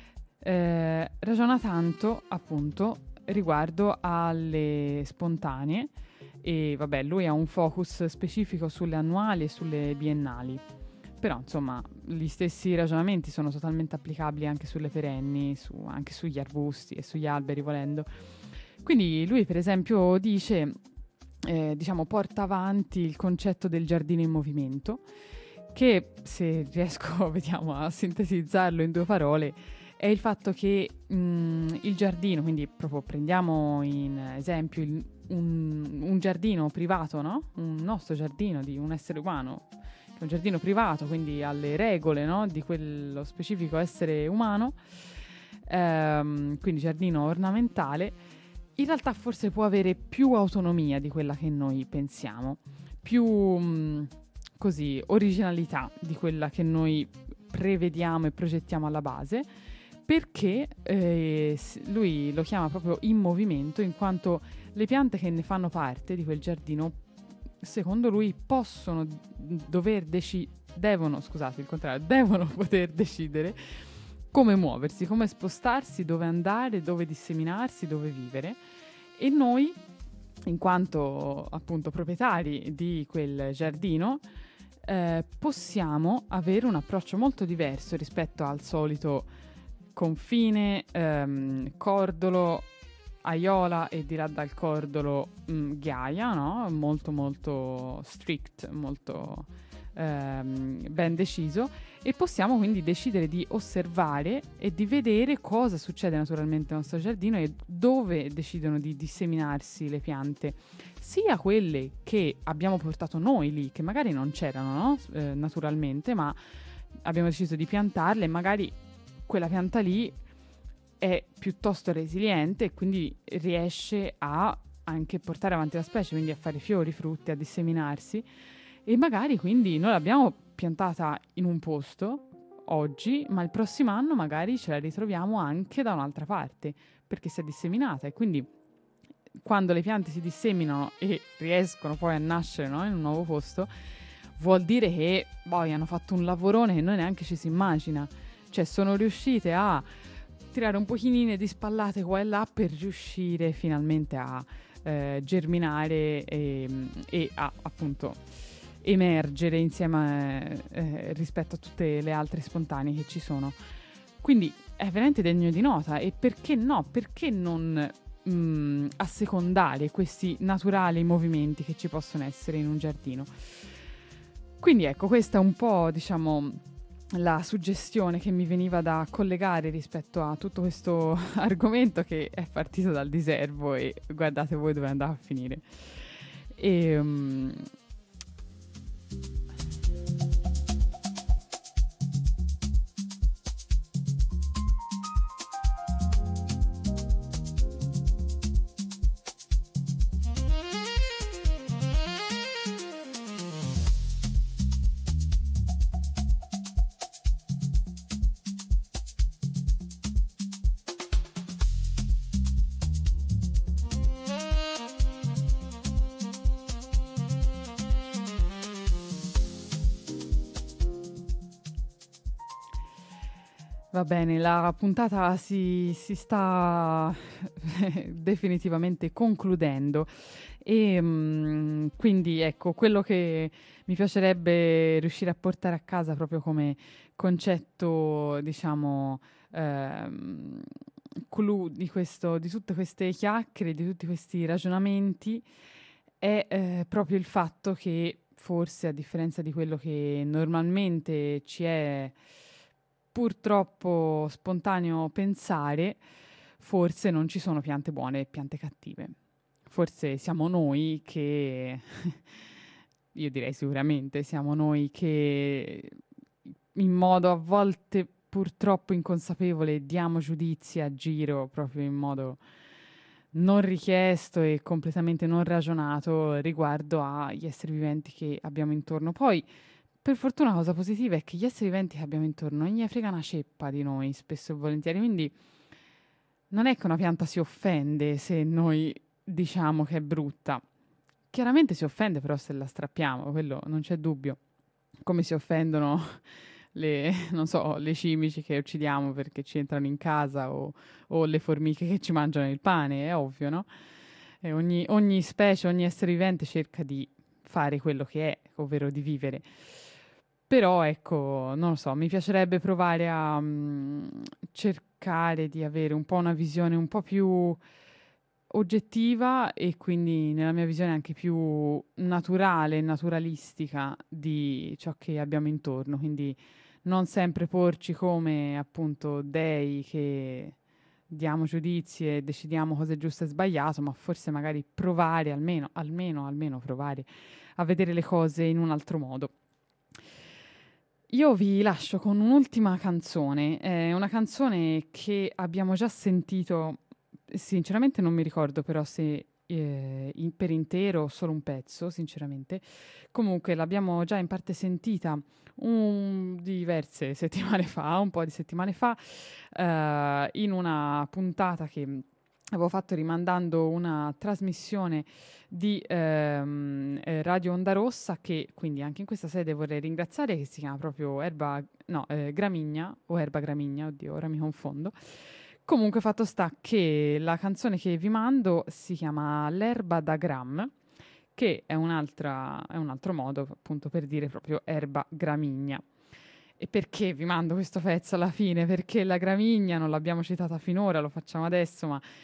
Speaker 2: eh, ragiona tanto appunto riguardo alle spontanee, e vabbè, lui ha un focus specifico sulle annuali e sulle biennali, però insomma gli stessi ragionamenti sono totalmente applicabili anche sulle perenni, su, anche sugli arbusti e sugli alberi volendo. Quindi lui per esempio dice, eh, diciamo porta avanti il concetto del giardino in movimento, che se riesco vediamo a sintetizzarlo in due parole è il fatto che mh, il giardino, quindi proprio prendiamo in esempio il, un, un giardino privato, no? Un nostro giardino di un essere umano, che è un giardino privato, quindi alle regole, no? Di quello specifico essere umano, ehm, quindi giardino ornamentale, in realtà forse può avere più autonomia di quella che noi pensiamo, più mh, così originalità di quella che noi prevediamo e progettiamo alla base, perché eh, lui lo chiama proprio in movimento, in quanto le piante che ne fanno parte di quel giardino, secondo lui, possono dover decidere, devono, scusate, il contrario, devono poter decidere come muoversi, come spostarsi, dove andare, dove disseminarsi, dove vivere. E noi, in quanto appunto proprietari di quel giardino, eh, possiamo avere un approccio molto diverso rispetto al solito confine, ehm, cordolo, aiola e di là dal cordolo mh, ghiaia, no? Molto molto strict, molto ehm, ben deciso, e possiamo quindi decidere di osservare e di vedere cosa succede naturalmente nel nostro giardino e dove decidono di disseminarsi le piante, sia quelle che abbiamo portato noi lì, che magari non c'erano, no? Eh, naturalmente, ma abbiamo deciso di piantarle, e magari quella pianta lì è piuttosto resiliente e quindi riesce a anche portare avanti la specie, quindi a fare fiori, frutti, a disseminarsi, e magari quindi noi l'abbiamo piantata in un posto oggi, ma il prossimo anno magari ce la ritroviamo anche da un'altra parte perché si è disseminata, e quindi quando le piante si disseminano e riescono poi a nascere, no, in un nuovo posto, vuol dire che poi hanno fatto un lavorone che noi neanche ci si immagina, cioè sono riuscite a tirare un pochino di spallate qua e là per riuscire finalmente a eh, germinare e, e a appunto emergere insieme eh, rispetto a tutte le altre spontanee che ci sono. Quindi è veramente degno di nota, e perché no? Perché non mh, assecondare questi naturali movimenti che ci possono essere in un giardino? Quindi ecco, questa è un po', diciamo, la suggestione che mi veniva da collegare rispetto a tutto questo argomento che è partito dal diservo, e guardate voi dove andava a finire. E, um, Va bene, la puntata si, si sta definitivamente concludendo, e mh, quindi ecco, quello che mi piacerebbe riuscire a portare a casa proprio come concetto, diciamo, ehm, clou di, questo, di tutte queste chiacchiere, di tutti questi ragionamenti, è eh, proprio il fatto che forse, a differenza di quello che normalmente ci è purtroppo spontaneo pensare, forse non ci sono piante buone e piante cattive. Forse siamo noi che, io direi sicuramente, siamo noi che in modo a volte purtroppo inconsapevole diamo giudizi a giro, proprio in modo non richiesto e completamente non ragionato riguardo agli esseri viventi che abbiamo intorno. Poi, per fortuna, la cosa positiva è che gli esseri viventi che abbiamo intorno non gli frega una ceppa di noi, spesso e volentieri, quindi non è che una pianta si offende se noi diciamo che è brutta. Chiaramente si offende però se la strappiamo, quello non c'è dubbio. Come si offendono le, non so, le cimici che uccidiamo perché ci entrano in casa, o, o le formiche che ci mangiano il pane, è ovvio, no? E ogni, ogni specie, ogni essere vivente cerca di fare quello che è, ovvero di vivere. Però ecco, non lo so, mi piacerebbe provare a um, cercare di avere un po' una visione un po' più oggettiva, e quindi nella mia visione anche più naturale, naturalistica di ciò che abbiamo intorno. Quindi non sempre porci come appunto dei che diamo giudizi e decidiamo cosa è giusto e sbagliato, ma forse magari provare, almeno, almeno, almeno provare a vedere le cose in un altro modo. Io vi lascio con un'ultima canzone, è una canzone che abbiamo già sentito, sinceramente non mi ricordo però se eh, in, per intero o solo un pezzo, sinceramente. Comunque l'abbiamo già in parte sentita un, diverse settimane fa, un po' di settimane fa, eh, in una puntata che avevo fatto rimandando una trasmissione di ehm, eh, Radio Onda Rossa, che quindi anche in questa sede vorrei ringraziare, che si chiama proprio Erba, no, eh, Gramigna, o Erba Gramigna, oddio, ora mi confondo. Comunque fatto sta che la canzone che vi mando si chiama L'erba da Gram, che è, un'altra, è un altro modo appunto per dire proprio erba gramigna. E perché vi mando questo pezzo alla fine? Perché la gramigna non l'abbiamo citata finora, lo facciamo adesso, ma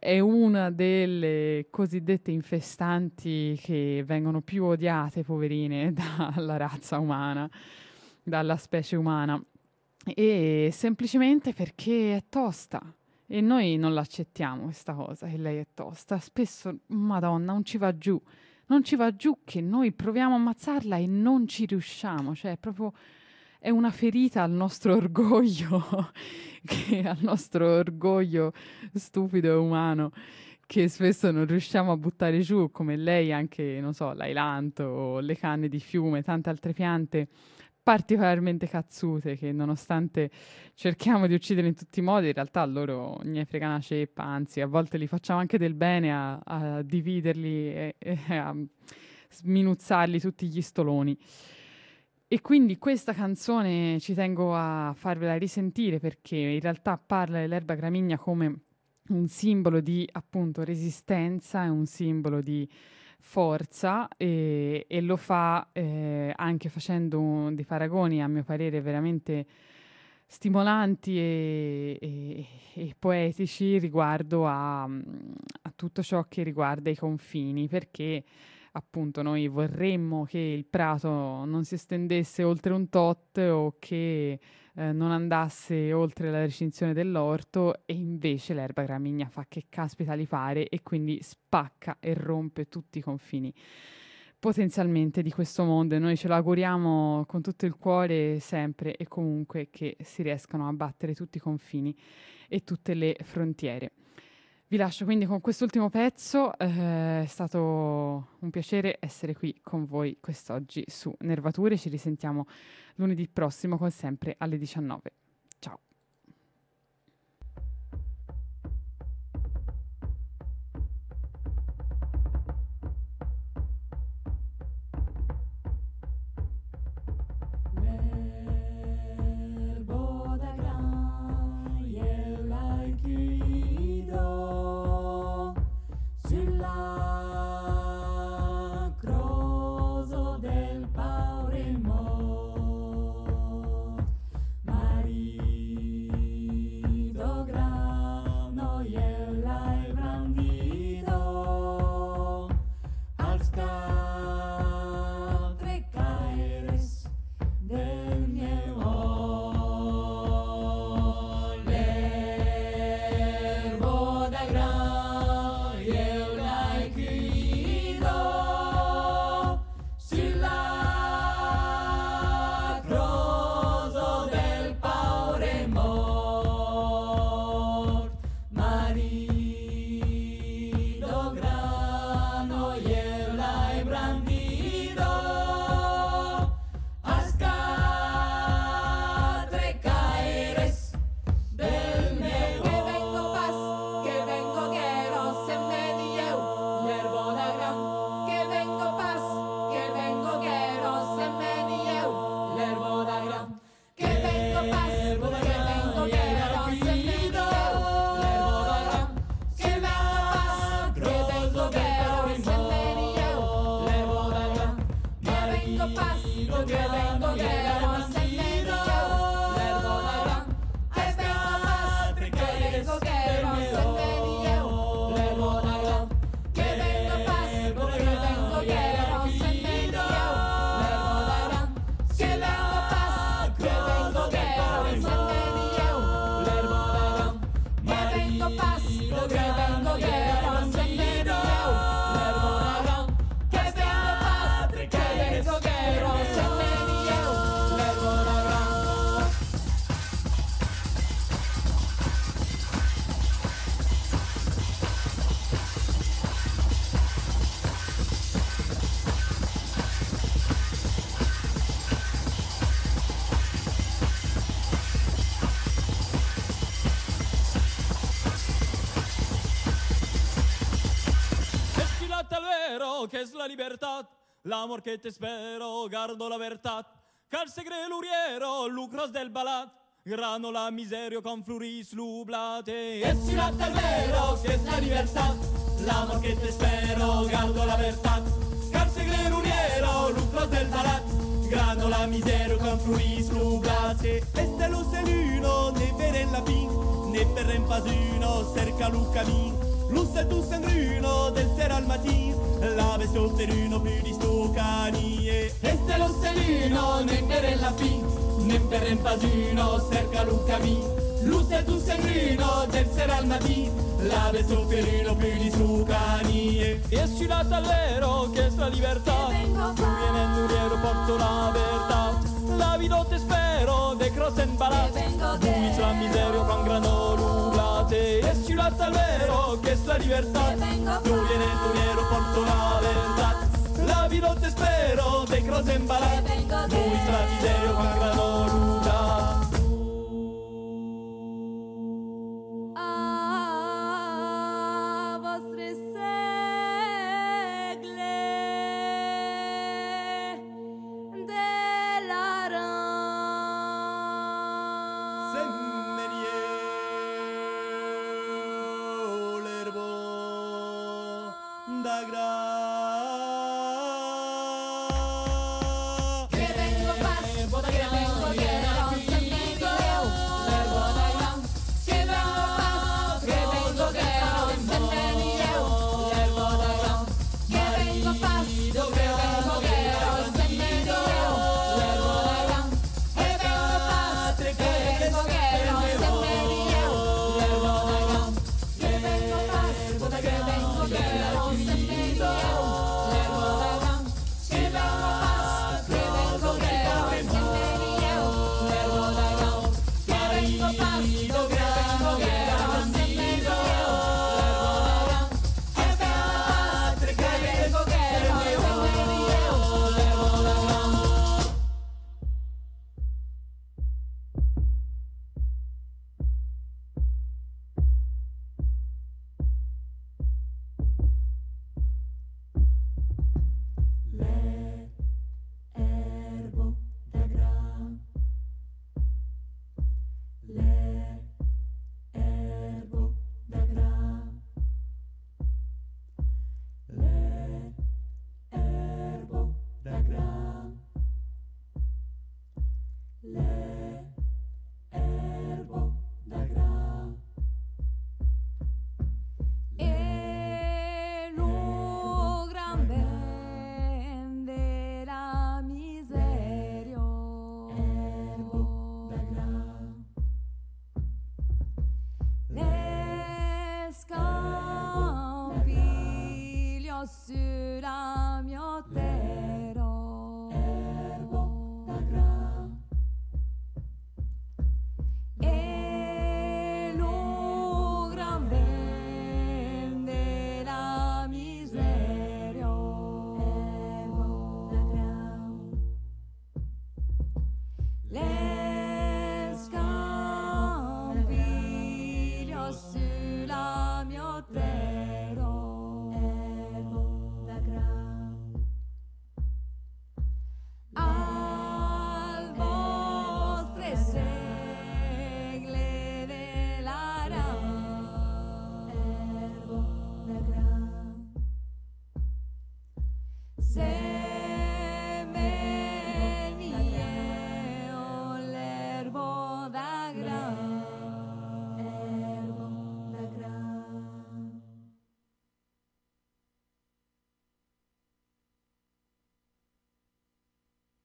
Speaker 2: è una delle cosiddette infestanti che vengono più odiate, poverine, dalla razza umana, dalla specie umana, e semplicemente perché è tosta. E noi non l'accettiamo questa cosa, che lei è tosta. Spesso, Madonna, non ci va giù. Non ci va giù che noi proviamo a ammazzarla e non ci riusciamo. Cioè, è proprio... è una ferita al nostro orgoglio, che al nostro orgoglio stupido e umano, che spesso non riusciamo a buttare giù, come lei anche, non so, l'ailanto, le canne di fiume, tante altre piante particolarmente cazzute che nonostante cerchiamo di uccidere in tutti i modi, in realtà loro ne frega una ceppa, anzi a volte li facciamo anche del bene a, a dividerli e, e a sminuzzarli tutti gli stoloni. E quindi questa canzone ci tengo a farvela risentire perché in realtà parla dell'erba gramigna come un simbolo di appunto resistenza, è un simbolo di forza e, e lo fa eh, anche facendo un, dei paragoni a mio parere veramente stimolanti e, e, e poetici riguardo a, a tutto ciò che riguarda i confini, perché appunto noi vorremmo che il prato non si estendesse oltre un tot o che eh, non andasse oltre la recinzione dell'orto, e invece l'erba gramigna fa che caspita li pare e quindi spacca e rompe tutti i confini potenzialmente di questo mondo, e noi ce lo auguriamo con tutto il cuore sempre e comunque che si riescano a battere tutti i confini e tutte le frontiere. Vi lascio quindi con quest'ultimo pezzo, eh, è stato un piacere essere qui con voi quest'oggi su Nervature, ci risentiamo lunedì prossimo come sempre alle diciannove. Ciao!
Speaker 11: Que es la libertad, l'amor que te espero, gardo la verdad, car segre l'uriero, lucros del balat, grano la miserio con fluris lublate. Es si la vero, que es la libertad, l'amor que te espero, gardo la verdad, car segre l'uriero, lucros del balat, grano la miserio con fluris lublate. Este l'oceluno, ne per la fin, ne per pas uno, cerca lu camin. Plus c'est tout sangrino del sera al matin, la besotterino più di sto canie. Este lo stellino, nem per la fin, nem per un pasino, cerca un camin. Plus c'est tout sangrino del sera al matin, la besotterino più di sto canie. E su la tallero che è la libertà, tu viene in un aeroporto la verità. La vida te spero, de cross en balat, Luis la miserio con grano nublate. E su la talvero che es la libertà, tu viene tu nero porto la verdad. La vida te spero, de cross en balat, Luis la miserio con grano